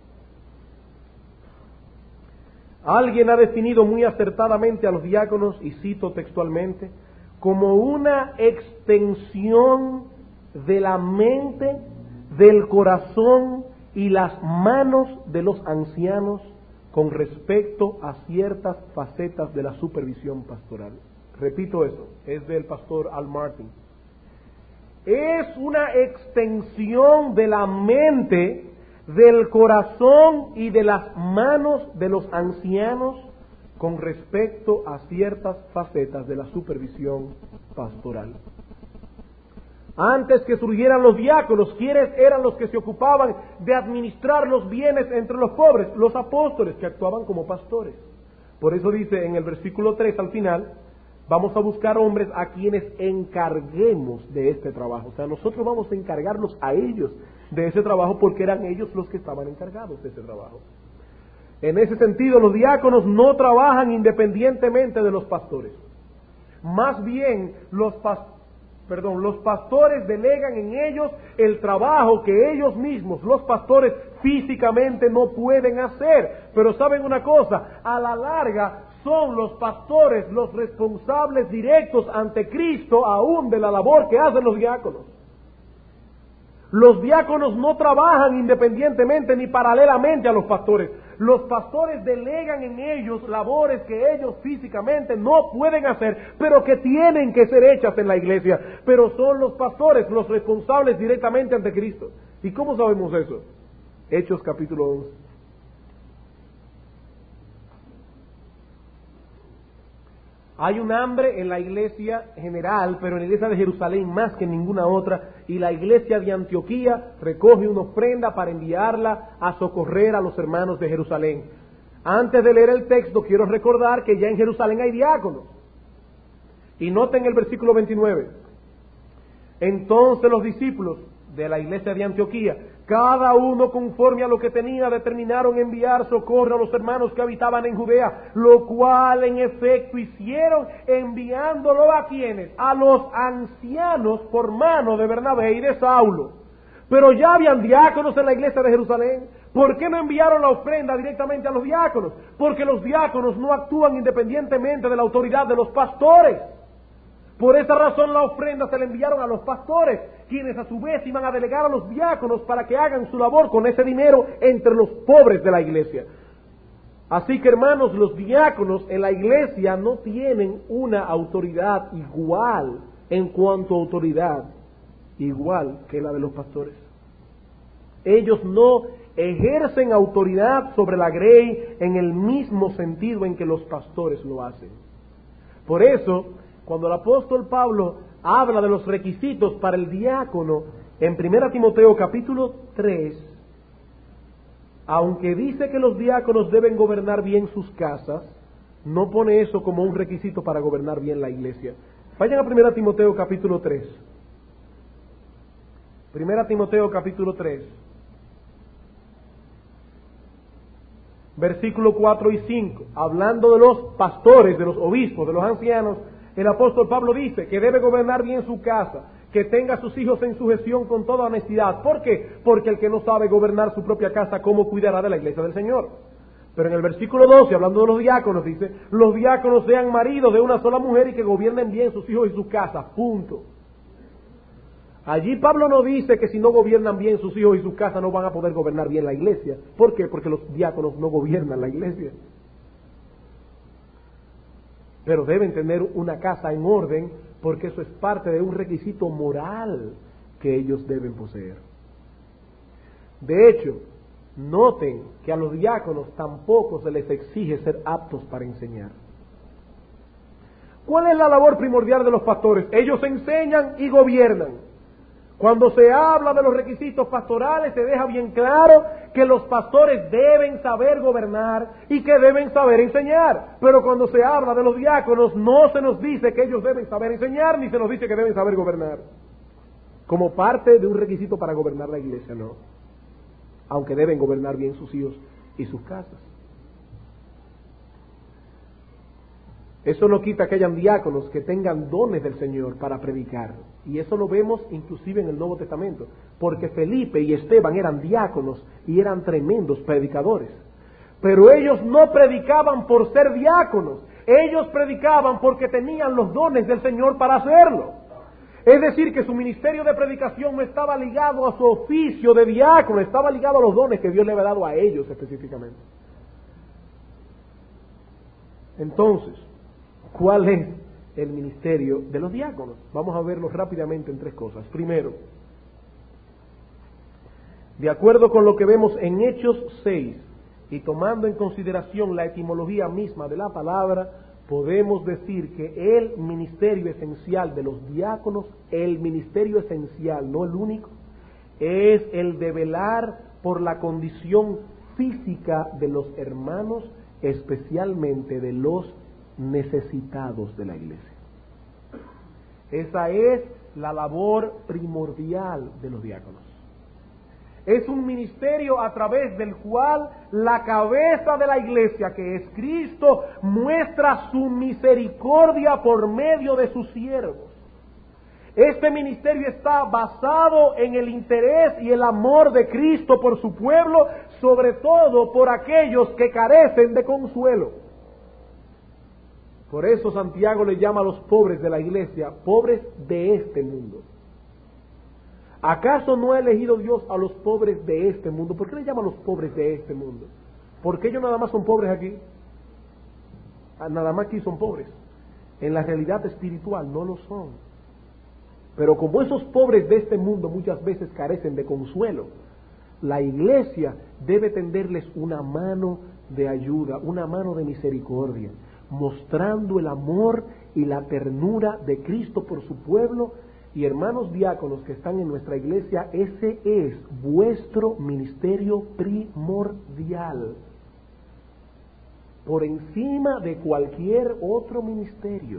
Alguien ha definido muy acertadamente a los diáconos, y cito textualmente, como una extensión de la mente, del corazón y las manos de los ancianos con respecto a ciertas facetas de la supervisión pastoral. repito eso, es del pastor Al Martin, es una extensión de la mente, del corazón y de las manos de los ancianos con respecto a ciertas facetas de la supervisión pastoral. Antes que surgieran los diáconos, ¿quiénes eran los que se ocupaban de administrar los bienes entre los pobres? Los apóstoles, que actuaban como pastores. Por eso dice en el versículo tres al final, vamos a buscar hombres a quienes encarguemos de este trabajo. O sea, nosotros vamos a encargarlos a ellos de ese trabajo porque eran ellos los que estaban encargados de ese trabajo. En ese sentido, los diáconos no trabajan independientemente de los pastores. Más bien, los pastores, Perdón, los pastores delegan en ellos el trabajo que ellos mismos, los pastores, físicamente no pueden hacer. Pero saben una cosa, a la larga son los pastores los responsables directos ante Cristo aún de la labor que hacen los diáconos. Los diáconos no trabajan independientemente ni paralelamente a los pastores. Los pastores delegan en ellos labores que ellos físicamente no pueden hacer, pero que tienen que ser hechas en la iglesia. Pero son los pastores los responsables directamente ante Cristo. ¿Y cómo sabemos eso? Hechos capítulo once. Hay un hambre en la iglesia general, pero en la iglesia de Jerusalén más que en ninguna otra, y la iglesia de Antioquía recoge una ofrenda para enviarla a socorrer a los hermanos de Jerusalén. Antes de leer el texto, quiero recordar que ya en Jerusalén hay diáconos. Y noten el versículo veintinueve. Entonces los discípulos de la iglesia de Antioquía, cada uno conforme a lo que tenía, determinaron enviar socorro a los hermanos que habitaban en Judea, lo cual en efecto hicieron, enviándolo a quienes, a los ancianos por mano de Bernabé y de Saulo. Pero ya habían diáconos en la iglesia de Jerusalén. ¿Por qué no enviaron la ofrenda directamente a los diáconos? Porque los diáconos no actúan independientemente de la autoridad de los pastores. Por esa razón la ofrenda se la enviaron a los pastores, quienes a su vez iban a delegar a los diáconos para que hagan su labor con ese dinero entre los pobres de la iglesia. Así que, hermanos, los diáconos en la iglesia no tienen una autoridad igual en cuanto a autoridad, igual que la de los pastores. Ellos no ejercen autoridad sobre la grey en el mismo sentido en que los pastores lo hacen. Por eso, cuando el apóstol Pablo habla de los requisitos para el diácono, en primera Timoteo capítulo tres, aunque dice que los diáconos deben gobernar bien sus casas, no pone eso como un requisito para gobernar bien la iglesia. Vayan a primera Timoteo capítulo tres. primera Timoteo capítulo tres. Versículo cuatro y cinco. Hablando de los pastores, de los obispos, de los ancianos, el apóstol Pablo dice que debe gobernar bien su casa, que tenga a sus hijos en sujeción con toda honestidad. ¿Por qué? Porque el que no sabe gobernar su propia casa, ¿cómo cuidará de la iglesia del Señor? Pero en el versículo doce, hablando de los diáconos, dice, los diáconos sean maridos de una sola mujer y que gobiernen bien sus hijos y sus casas, punto. Allí Pablo no dice que si no gobiernan bien sus hijos y sus casas no van a poder gobernar bien la iglesia. ¿Por qué? Porque los diáconos no gobiernan la iglesia. Pero deben tener una casa en orden, porque eso es parte de un requisito moral que ellos deben poseer. De hecho, noten que a los diáconos tampoco se les exige ser aptos para enseñar. ¿Cuál es la labor primordial de los pastores? Ellos enseñan y gobiernan. Cuando se habla de los requisitos pastorales, se deja bien claro que los pastores deben saber gobernar y que deben saber enseñar. Pero cuando se habla de los diáconos, no se nos dice que ellos deben saber enseñar, ni se nos dice que deben saber gobernar. Como parte de un requisito para gobernar la iglesia, no. Aunque deben gobernar bien sus hijos y sus casas. Eso no quita que hayan diáconos que tengan dones del Señor para predicar. Y eso lo vemos inclusive en el Nuevo Testamento. Porque Felipe y Esteban eran diáconos y eran tremendos predicadores. Pero ellos no predicaban por ser diáconos. Ellos predicaban porque tenían los dones del Señor para hacerlo. Es decir, que su ministerio de predicación no estaba ligado a su oficio de diácono, estaba ligado a los dones que Dios le había dado a ellos específicamente. Entonces, ¿cuál es el ministerio de los diáconos? Vamos a verlo rápidamente en tres cosas. Primero, de acuerdo con lo que vemos en Hechos seis, y tomando en consideración la etimología misma de la palabra, podemos decir que el ministerio esencial de los diáconos, el ministerio esencial, no el único, es el de velar por la condición física de los hermanos, especialmente de los necesitados de la iglesia. Esa es la labor primordial de los diáconos. Es un ministerio a través del cual la cabeza de la iglesia, que es Cristo, muestra su misericordia por medio de sus siervos. Este ministerio está basado en el interés y el amor de Cristo por su pueblo, sobre todo por aquellos que carecen de consuelo. Por eso Santiago le llama a los pobres de la iglesia, pobres de este mundo. ¿Acaso no ha elegido Dios a los pobres de este mundo? ¿Por qué le llama a los pobres de este mundo? Porque ellos nada más son pobres aquí. Nada más aquí son pobres. En la realidad espiritual no lo son. Pero como esos pobres de este mundo muchas veces carecen de consuelo, la iglesia debe tenderles una mano de ayuda, una mano de misericordia, mostrando el amor y la ternura de Cristo por su pueblo. Y hermanos diáconos que están en nuestra iglesia, ese es vuestro ministerio primordial, por encima de cualquier otro ministerio.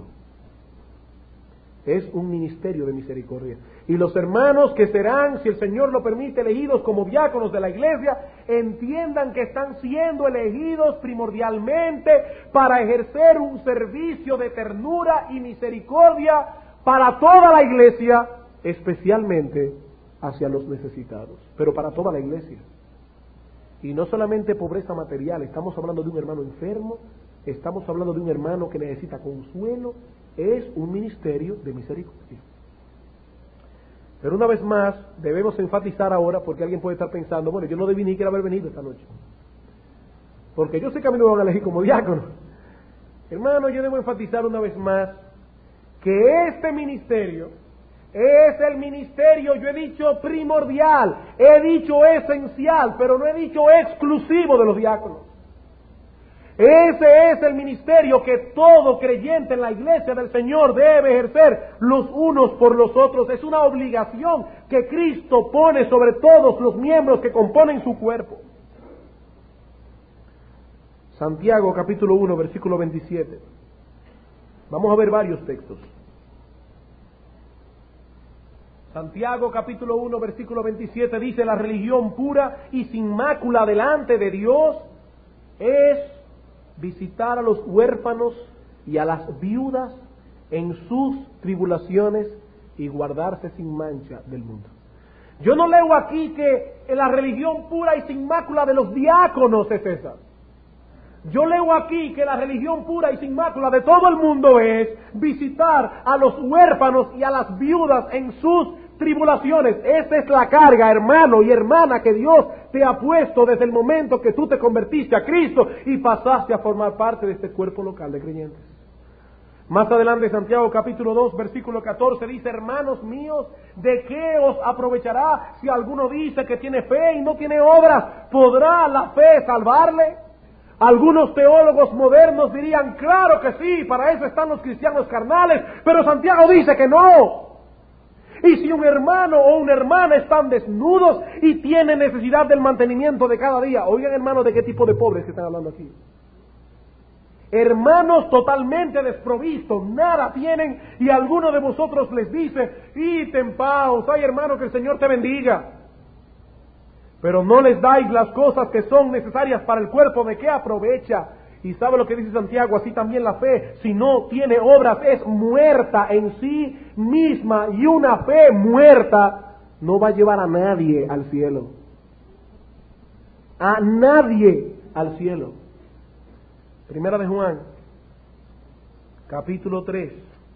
Es un ministerio de misericordia. Y los hermanos que serán, si el Señor lo permite, elegidos como diáconos de la iglesia, entiendan que están siendo elegidos primordialmente para ejercer un servicio de ternura y misericordia para toda la iglesia, especialmente hacia los necesitados, pero para toda la iglesia. Y no solamente pobreza material, estamos hablando de un hermano enfermo, estamos hablando de un hermano que necesita consuelo. Es un ministerio de misericordia. Pero una vez más, debemos enfatizar ahora, porque alguien puede estar pensando, bueno, yo no debí ni siquiera haber venido esta noche, porque yo sé que a mí me van a elegir como diácono. Hermano, yo debo enfatizar una vez más que este ministerio es el ministerio, yo he dicho primordial, he dicho esencial, pero no he dicho exclusivo de los diáconos. Ese es el ministerio que todo creyente en la iglesia del Señor debe ejercer los unos por los otros. Es una obligación que Cristo pone sobre todos los miembros que componen su cuerpo. Santiago capítulo uno, versículo veintisiete. Vamos a ver varios textos. Santiago capítulo uno, versículo veintisiete dice: la religión pura y sin mácula delante de Dios es visitar a los huérfanos y a las viudas en sus tribulaciones y guardarse sin mancha del mundo. Yo no leo aquí que la religión pura y sin mácula de los diáconos es esa. Yo leo aquí que la religión pura y sin mácula de todo el mundo es visitar a los huérfanos y a las viudas en sus tribulaciones. Esa es la carga, hermano y hermana, que Dios te ha puesto desde el momento que tú te convertiste a Cristo y pasaste a formar parte de este cuerpo local de creyentes. Más adelante, Santiago capítulo dos, versículo catorce dice: hermanos míos, ¿de qué os aprovechará si alguno dice que tiene fe y no tiene obras? ¿Podrá la fe salvarle? Algunos teólogos modernos dirían: claro que sí, para eso están los cristianos carnales, pero Santiago dice que no. Y si un hermano o una hermana están desnudos y tienen necesidad del mantenimiento de cada día, oigan, hermanos, ¿de qué tipo de pobres que están hablando aquí? Hermanos totalmente desprovistos, nada tienen, y alguno de vosotros les dice: id en paz, ay hermano, que el Señor te bendiga. Pero no les dais las cosas que son necesarias para el cuerpo, ¿de qué aprovecha? Y sabe lo que dice Santiago: así también la fe, si no tiene obras, es muerta en sí misma, y una fe muerta no va a llevar a nadie al cielo. A nadie al cielo. Primera de Juan, capítulo tres.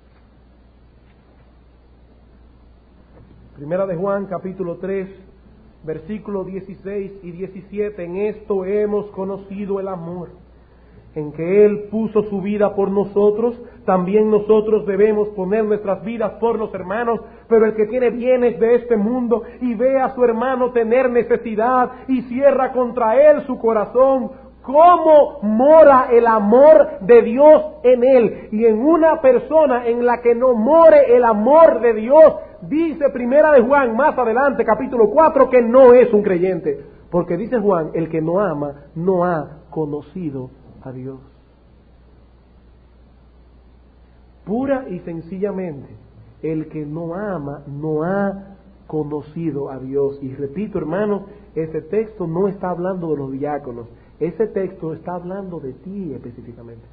Primera de Juan, capítulo tres, versículos dieciséis y diecisiete. En esto hemos conocido el amor, en que Él puso su vida por nosotros, también nosotros debemos poner nuestras vidas por los hermanos. Pero el que tiene bienes de este mundo y ve a su hermano tener necesidad y cierra contra él su corazón, ¿cómo mora el amor de Dios en él? Y en una persona en la que no more el amor de Dios, dice Primera de Juan más adelante, capítulo cuatro, que no es un creyente. Porque dice Juan, el que no ama no ha conocido a Dios. Pura y sencillamente, el que no ama no ha conocido a Dios. Y repito, hermanos, ese texto no está hablando de los diáconos. Ese texto está hablando de ti específicamente.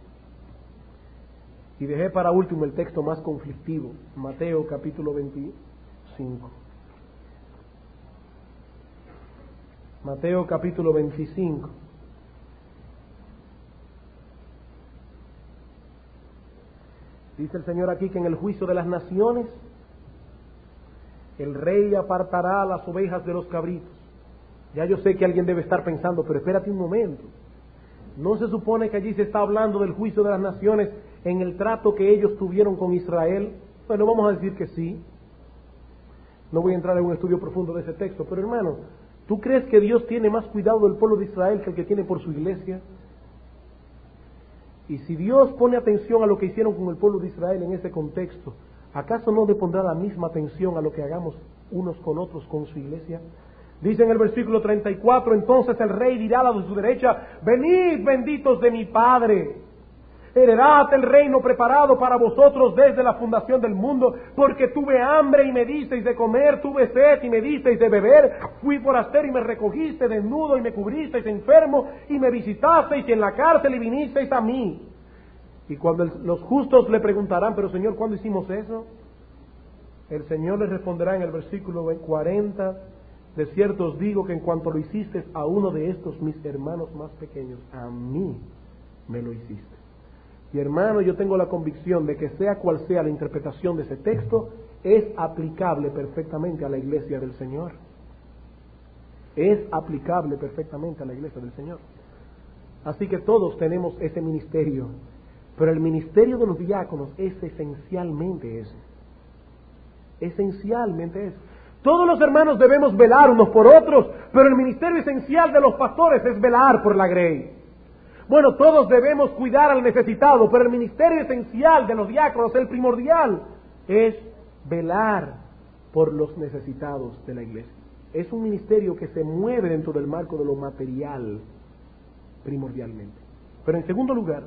Y dejé para último el texto más conflictivo, Mateo capítulo veinticinco. Mateo capítulo veinticinco. Dice el Señor aquí que en el juicio de las naciones el rey apartará a las ovejas de los cabritos. Ya yo sé que alguien debe estar pensando, pero espérate un momento. ¿No se supone que allí se está hablando del juicio de las naciones en el trato que ellos tuvieron con Israel? Bueno, vamos a decir que sí. No voy a entrar en un estudio profundo de ese texto, pero hermano, ¿tú crees que Dios tiene más cuidado del pueblo de Israel que el que tiene por su iglesia? Y si Dios pone atención a lo que hicieron con el pueblo de Israel en ese contexto, ¿acaso no le pondrá la misma atención a lo que hagamos unos con otros con su iglesia? Dice en el versículo treinta y cuatro, entonces el rey dirá a los de su derecha, venid benditos de mi Padre, heredad el reino preparado para vosotros desde la fundación del mundo, porque tuve hambre y me disteis de comer, tuve sed y me disteis de beber, fui forastero y me recogiste, desnudo y me cubristeis, enfermo y me visitasteis, y en la cárcel y vinisteis a mí. Y cuando el, los justos le preguntarán, pero Señor, ¿cuándo hicimos eso? El Señor les responderá en el versículo cuarenta, de cierto os digo que en cuanto lo hiciste a uno de estos mis hermanos más pequeños, a mí me lo hiciste. Y hermano, yo tengo la convicción de que sea cual sea la interpretación de ese texto, es aplicable perfectamente a la iglesia del Señor. Es aplicable perfectamente a la iglesia del Señor. Así que todos tenemos ese ministerio, pero el ministerio de los diáconos es esencialmente ese. Esencialmente eso. Todos los hermanos debemos velar unos por otros, pero el ministerio esencial de los pastores es velar por la grey. Bueno, todos debemos cuidar al necesitado, pero el ministerio esencial de los diáconos, el primordial, es velar por los necesitados de la iglesia. Es un ministerio que se mueve dentro del marco de lo material, primordialmente. Pero en segundo lugar,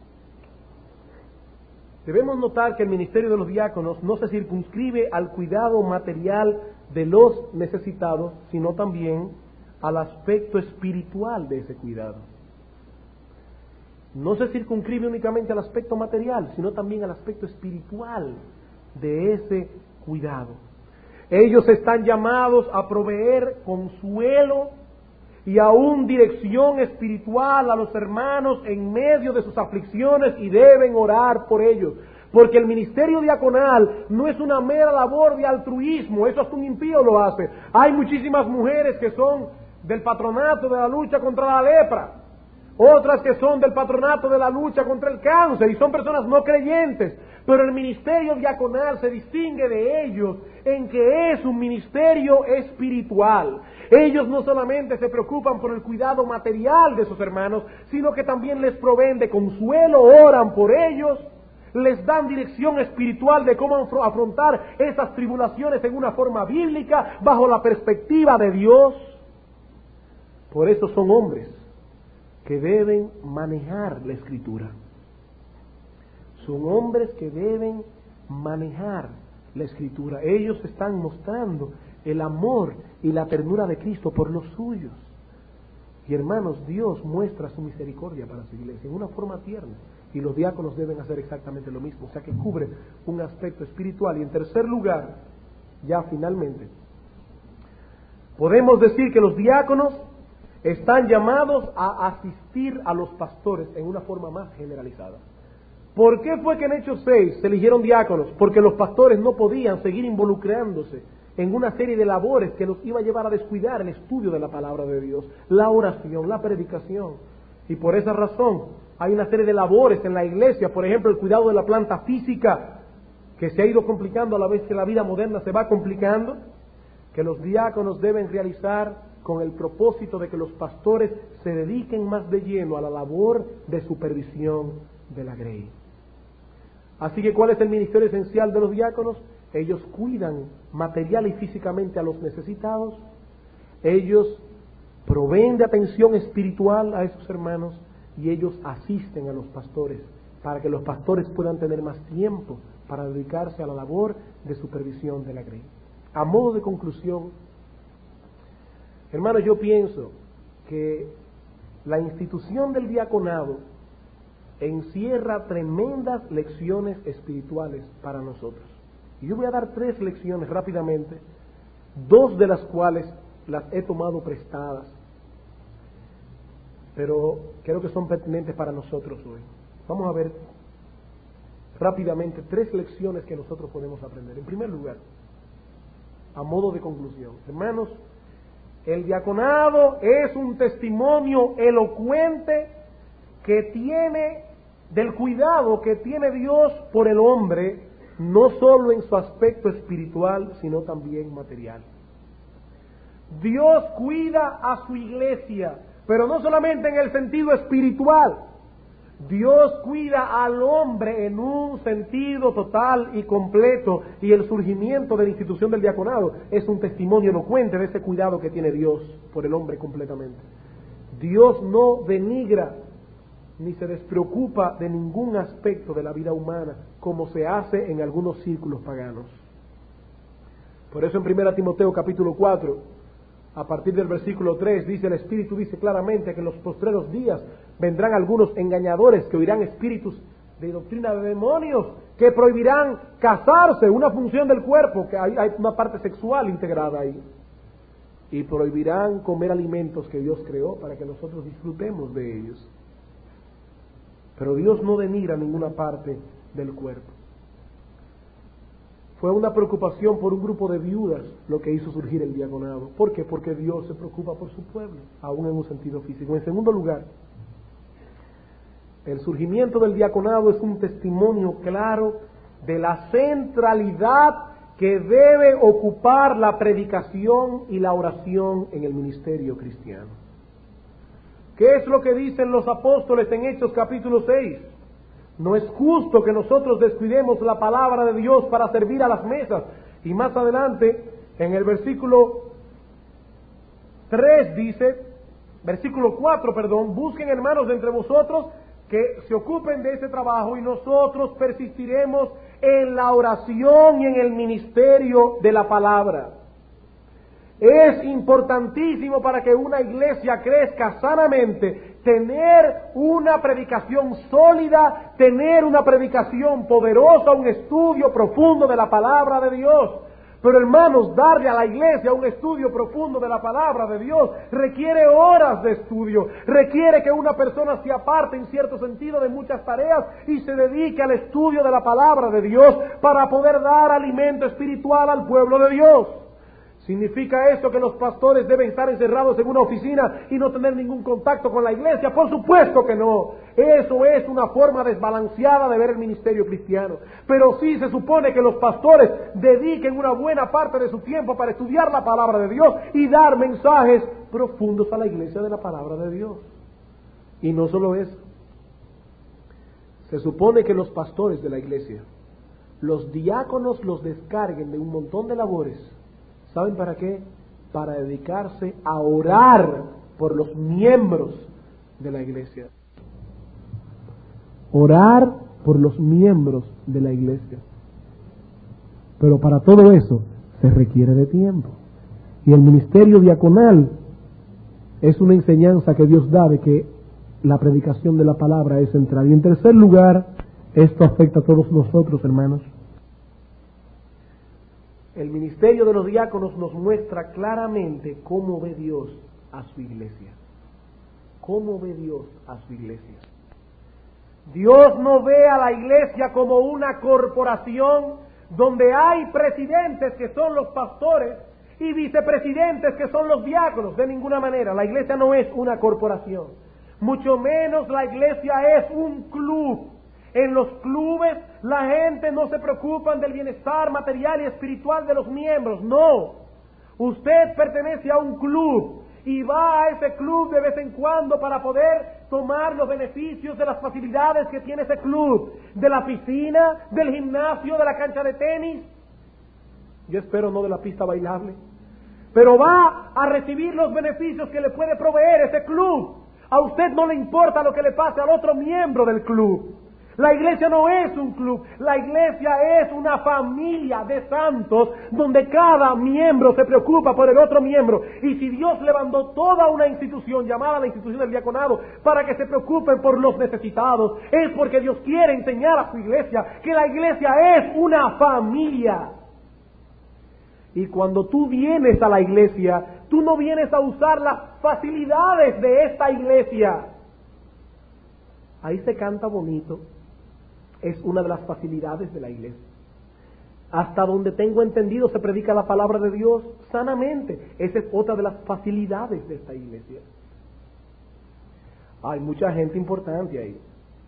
debemos notar que el ministerio de los diáconos no se circunscribe al cuidado material de los necesitados, sino también al aspecto espiritual de ese cuidado. No se circunscribe únicamente al aspecto material, sino también al aspecto espiritual de ese cuidado. Ellos están llamados a proveer consuelo y aún dirección espiritual a los hermanos en medio de sus aflicciones, y deben orar por ellos. Porque el ministerio diaconal no es una mera labor de altruismo, eso hasta un impío lo hace. Hay muchísimas mujeres que son del patronato de la lucha contra la lepra, otras que son del patronato de la lucha contra el cáncer, y son personas no creyentes, pero el ministerio diaconal se distingue de ellos en que es un ministerio espiritual. Ellos no solamente se preocupan por el cuidado material de sus hermanos, sino que también les proveen de consuelo, oran por ellos, les dan dirección espiritual de cómo afrontar esas tribulaciones en una forma bíblica, bajo la perspectiva de Dios. Por eso son hombres que deben manejar la Escritura. Son hombres que deben manejar la Escritura. Ellos están mostrando el amor y la ternura de Cristo por los suyos. Y hermanos, Dios muestra su misericordia para su iglesia en una forma tierna. Y los diáconos deben hacer exactamente lo mismo. O sea que cubre un aspecto espiritual. Y en tercer lugar, ya finalmente, podemos decir que los diáconos están llamados a asistir a los pastores en una forma más generalizada. ¿Por qué fue que en Hechos seis se eligieron diáconos? Porque los pastores no podían seguir involucrándose en una serie de labores que los iba a llevar a descuidar el estudio de la palabra de Dios, la oración, la predicación. Y por esa razón hay una serie de labores en la iglesia, por ejemplo, el cuidado de la planta física, que se ha ido complicando a la vez que la vida moderna se va complicando, que los diáconos deben realizar con el propósito de que los pastores se dediquen más de lleno a la labor de supervisión de la grey. Así que, ¿cuál es el ministerio esencial de los diáconos? Ellos cuidan material y físicamente a los necesitados, ellos proveen de atención espiritual a esos hermanos y ellos asisten a los pastores para que los pastores puedan tener más tiempo para dedicarse a la labor de supervisión de la grey. A modo de conclusión, hermanos, yo pienso que la institución del diaconado encierra tremendas lecciones espirituales para nosotros. Y yo voy a dar tres lecciones rápidamente, dos de las cuales las he tomado prestadas, pero creo que son pertinentes para nosotros hoy. Vamos a ver rápidamente tres lecciones que nosotros podemos aprender. En primer lugar, a modo de conclusión, hermanos, el diaconado es un testimonio elocuente que tiene del cuidado que tiene Dios por el hombre, no solo en su aspecto espiritual, sino también material. Dios cuida a su iglesia, pero no solamente en el sentido espiritual. Dios cuida al hombre en un sentido total y completo, y el surgimiento de la institución del diaconado es un testimonio elocuente de ese cuidado que tiene Dios por el hombre completamente. Dios no denigra ni se despreocupa de ningún aspecto de la vida humana, como se hace en algunos círculos paganos. Por eso en primera Timoteo capítulo cuatro, a partir del versículo tres, dice el Espíritu, dice claramente que en los postreros días vendrán algunos engañadores que oirán espíritus de doctrina de demonios, que prohibirán casarse, una función del cuerpo, que hay, hay una parte sexual integrada ahí, y prohibirán comer alimentos que Dios creó para que nosotros disfrutemos de ellos. Pero Dios no denigra ninguna parte del cuerpo. Fue una preocupación por un grupo de viudas lo que hizo surgir el diaconado. ¿Por qué? Porque Dios se preocupa por su pueblo, aún en un sentido físico. En segundo lugar, el surgimiento del diaconado es un testimonio claro de la centralidad que debe ocupar la predicación y la oración en el ministerio cristiano. ¿Qué es lo que dicen los apóstoles en Hechos capítulo seis? No es justo que nosotros descuidemos la palabra de Dios para servir a las mesas. Y más adelante, en el versículo tres dice, versículo cuatro, perdón, busquen hermanos de entre vosotros que se ocupen de ese trabajo y nosotros persistiremos en la oración y en el ministerio de la palabra. Es importantísimo para que una iglesia crezca sanamente, tener una predicación sólida, tener una predicación poderosa, un estudio profundo de la palabra de Dios. Pero hermanos, darle a la iglesia un estudio profundo de la palabra de Dios requiere horas de estudio, requiere que una persona se aparte en cierto sentido de muchas tareas y se dedique al estudio de la palabra de Dios para poder dar alimento espiritual al pueblo de Dios. ¿Significa esto que los pastores deben estar encerrados en una oficina y no tener ningún contacto con la iglesia? Por supuesto que no. Eso es una forma desbalanceada de ver el ministerio cristiano. Pero sí se supone que los pastores dediquen una buena parte de su tiempo para estudiar la palabra de Dios y dar mensajes profundos a la iglesia de la palabra de Dios. Y no solo eso. Se supone que los pastores de la iglesia, los diáconos los descarguen de un montón de labores. ¿Saben para qué? Para dedicarse a orar por los miembros de la iglesia. Orar por los miembros de la iglesia. Pero para todo eso se requiere de tiempo. Y el ministerio diaconal es una enseñanza que Dios da de que la predicación de la palabra es central. Y en tercer lugar, esto afecta a todos nosotros, hermanos. El ministerio de los diáconos nos muestra claramente cómo ve Dios a su iglesia. ¿Cómo ve Dios a su iglesia? Dios no ve a la iglesia como una corporación donde hay presidentes que son los pastores y vicepresidentes que son los diáconos. De ninguna manera, la iglesia no es una corporación. mucho menos la iglesia es un club. En los clubes la gente no se preocupa del bienestar material y espiritual de los miembros, no. Usted pertenece a un club y va a ese club de vez en cuando para poder tomar los beneficios de las facilidades que tiene ese club, de la piscina, del gimnasio, de la cancha de tenis. Yo espero no de la pista bailable, pero va a recibir los beneficios que le puede proveer ese club. A usted no le importa lo que le pase al otro miembro del club. La iglesia no es un club, la iglesia es una familia de santos donde cada miembro se preocupa por el otro miembro. Y si Dios levantó toda una institución llamada la institución del diaconado para que se preocupen por los necesitados, es porque Dios quiere enseñar a su iglesia que la iglesia es una familia. Y cuando tú vienes a la iglesia, tú no vienes a usar las facilidades de esta iglesia. Ahí se canta bonito. Es una de las facilidades de la iglesia. Hasta donde tengo entendido se predica la palabra de Dios sanamente. Esa es otra de las facilidades de esta iglesia. Hay mucha gente importante ahí.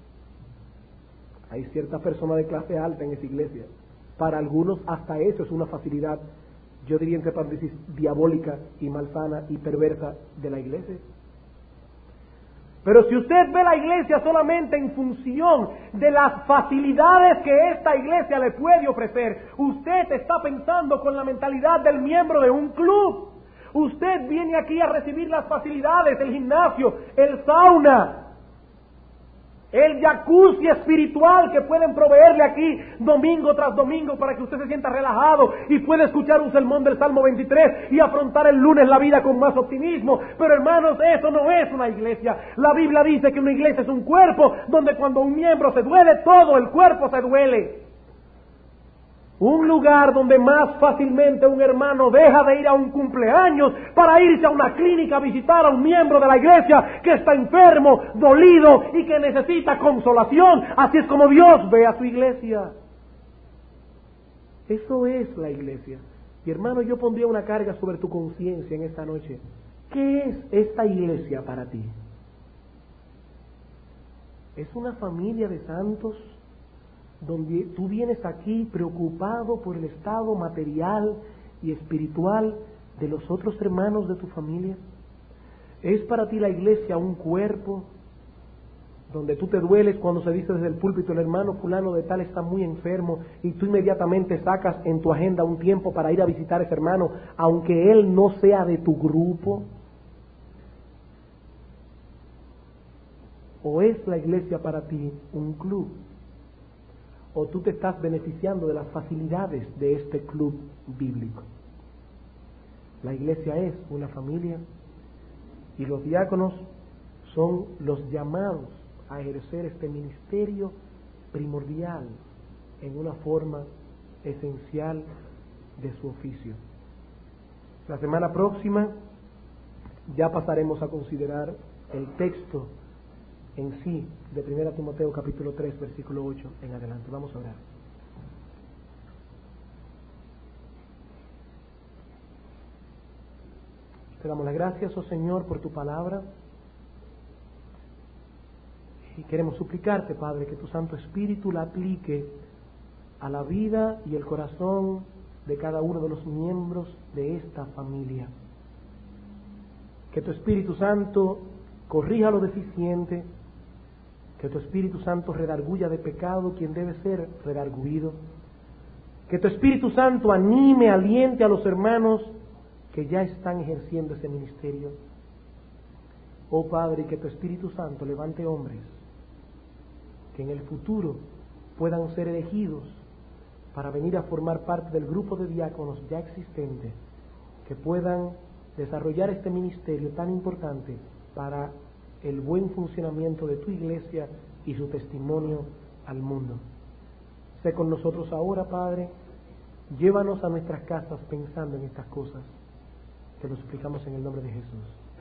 Hay cierta persona de clase alta en esa iglesia. Para algunos hasta eso es una facilidad, yo diría entre paréntesis, diabólica y malsana y perversa de la iglesia. Pero si usted ve la iglesia solamente en función de las facilidades que esta iglesia le puede ofrecer, usted está pensando con la mentalidad del miembro de un club. Usted viene aquí a recibir las facilidades, el gimnasio, el sauna, el jacuzzi espiritual que pueden proveerle aquí domingo tras domingo para que usted se sienta relajado y pueda escuchar un sermón del Salmo veintitrés y afrontar el lunes la vida con más optimismo. Pero hermanos, eso no es una iglesia. La Biblia dice que una iglesia es un cuerpo donde cuando un miembro se duele, todo el cuerpo se duele. Un lugar donde más fácilmente un hermano deja de ir a un cumpleaños para irse a una clínica a visitar a un miembro de la iglesia que está enfermo, dolido y que necesita consolación. Así es como Dios ve a su iglesia. Eso es la iglesia. Y hermano, yo pondría una carga sobre tu conciencia en esta noche. ¿Qué es esta iglesia para ti? ¿Es una familia de santos donde tú vienes aquí preocupado por el estado material y espiritual de los otros hermanos de tu familia? ¿Es para ti la iglesia un cuerpo donde tú te dueles cuando se dice desde el púlpito el hermano fulano de tal está muy enfermo y tú inmediatamente sacas en tu agenda un tiempo para ir a visitar a ese hermano aunque él no sea de tu grupo? ¿O es la iglesia para ti un club? ¿O tú te estás beneficiando de las facilidades de este club bíblico? La iglesia es una familia y los diáconos son los llamados a ejercer este ministerio primordial en una forma esencial de su oficio. La semana próxima ya pasaremos a considerar el texto en sí de primera Timoteo capítulo tres versículo ocho en adelante. Vamos a orar. Te damos las gracias, oh Señor, por tu palabra y queremos suplicarte, Padre, que tu Santo Espíritu la aplique a la vida y el corazón de cada uno de los miembros de esta familia. Que tu Espíritu Santo corrija lo deficiente, que tu Espíritu Santo redarguya de pecado quien debe ser redarguido. Que tu Espíritu Santo anime, aliente a los hermanos que ya están ejerciendo ese ministerio. Oh Padre, que tu Espíritu Santo levante hombres que en el futuro puedan ser elegidos para venir a formar parte del grupo de diáconos ya existente, que puedan desarrollar este ministerio tan importante para el buen funcionamiento de tu iglesia y su testimonio al mundo. Sé con nosotros ahora, Padre, llévanos a nuestras casas pensando en estas cosas. Te lo suplicamos en el nombre de Jesús.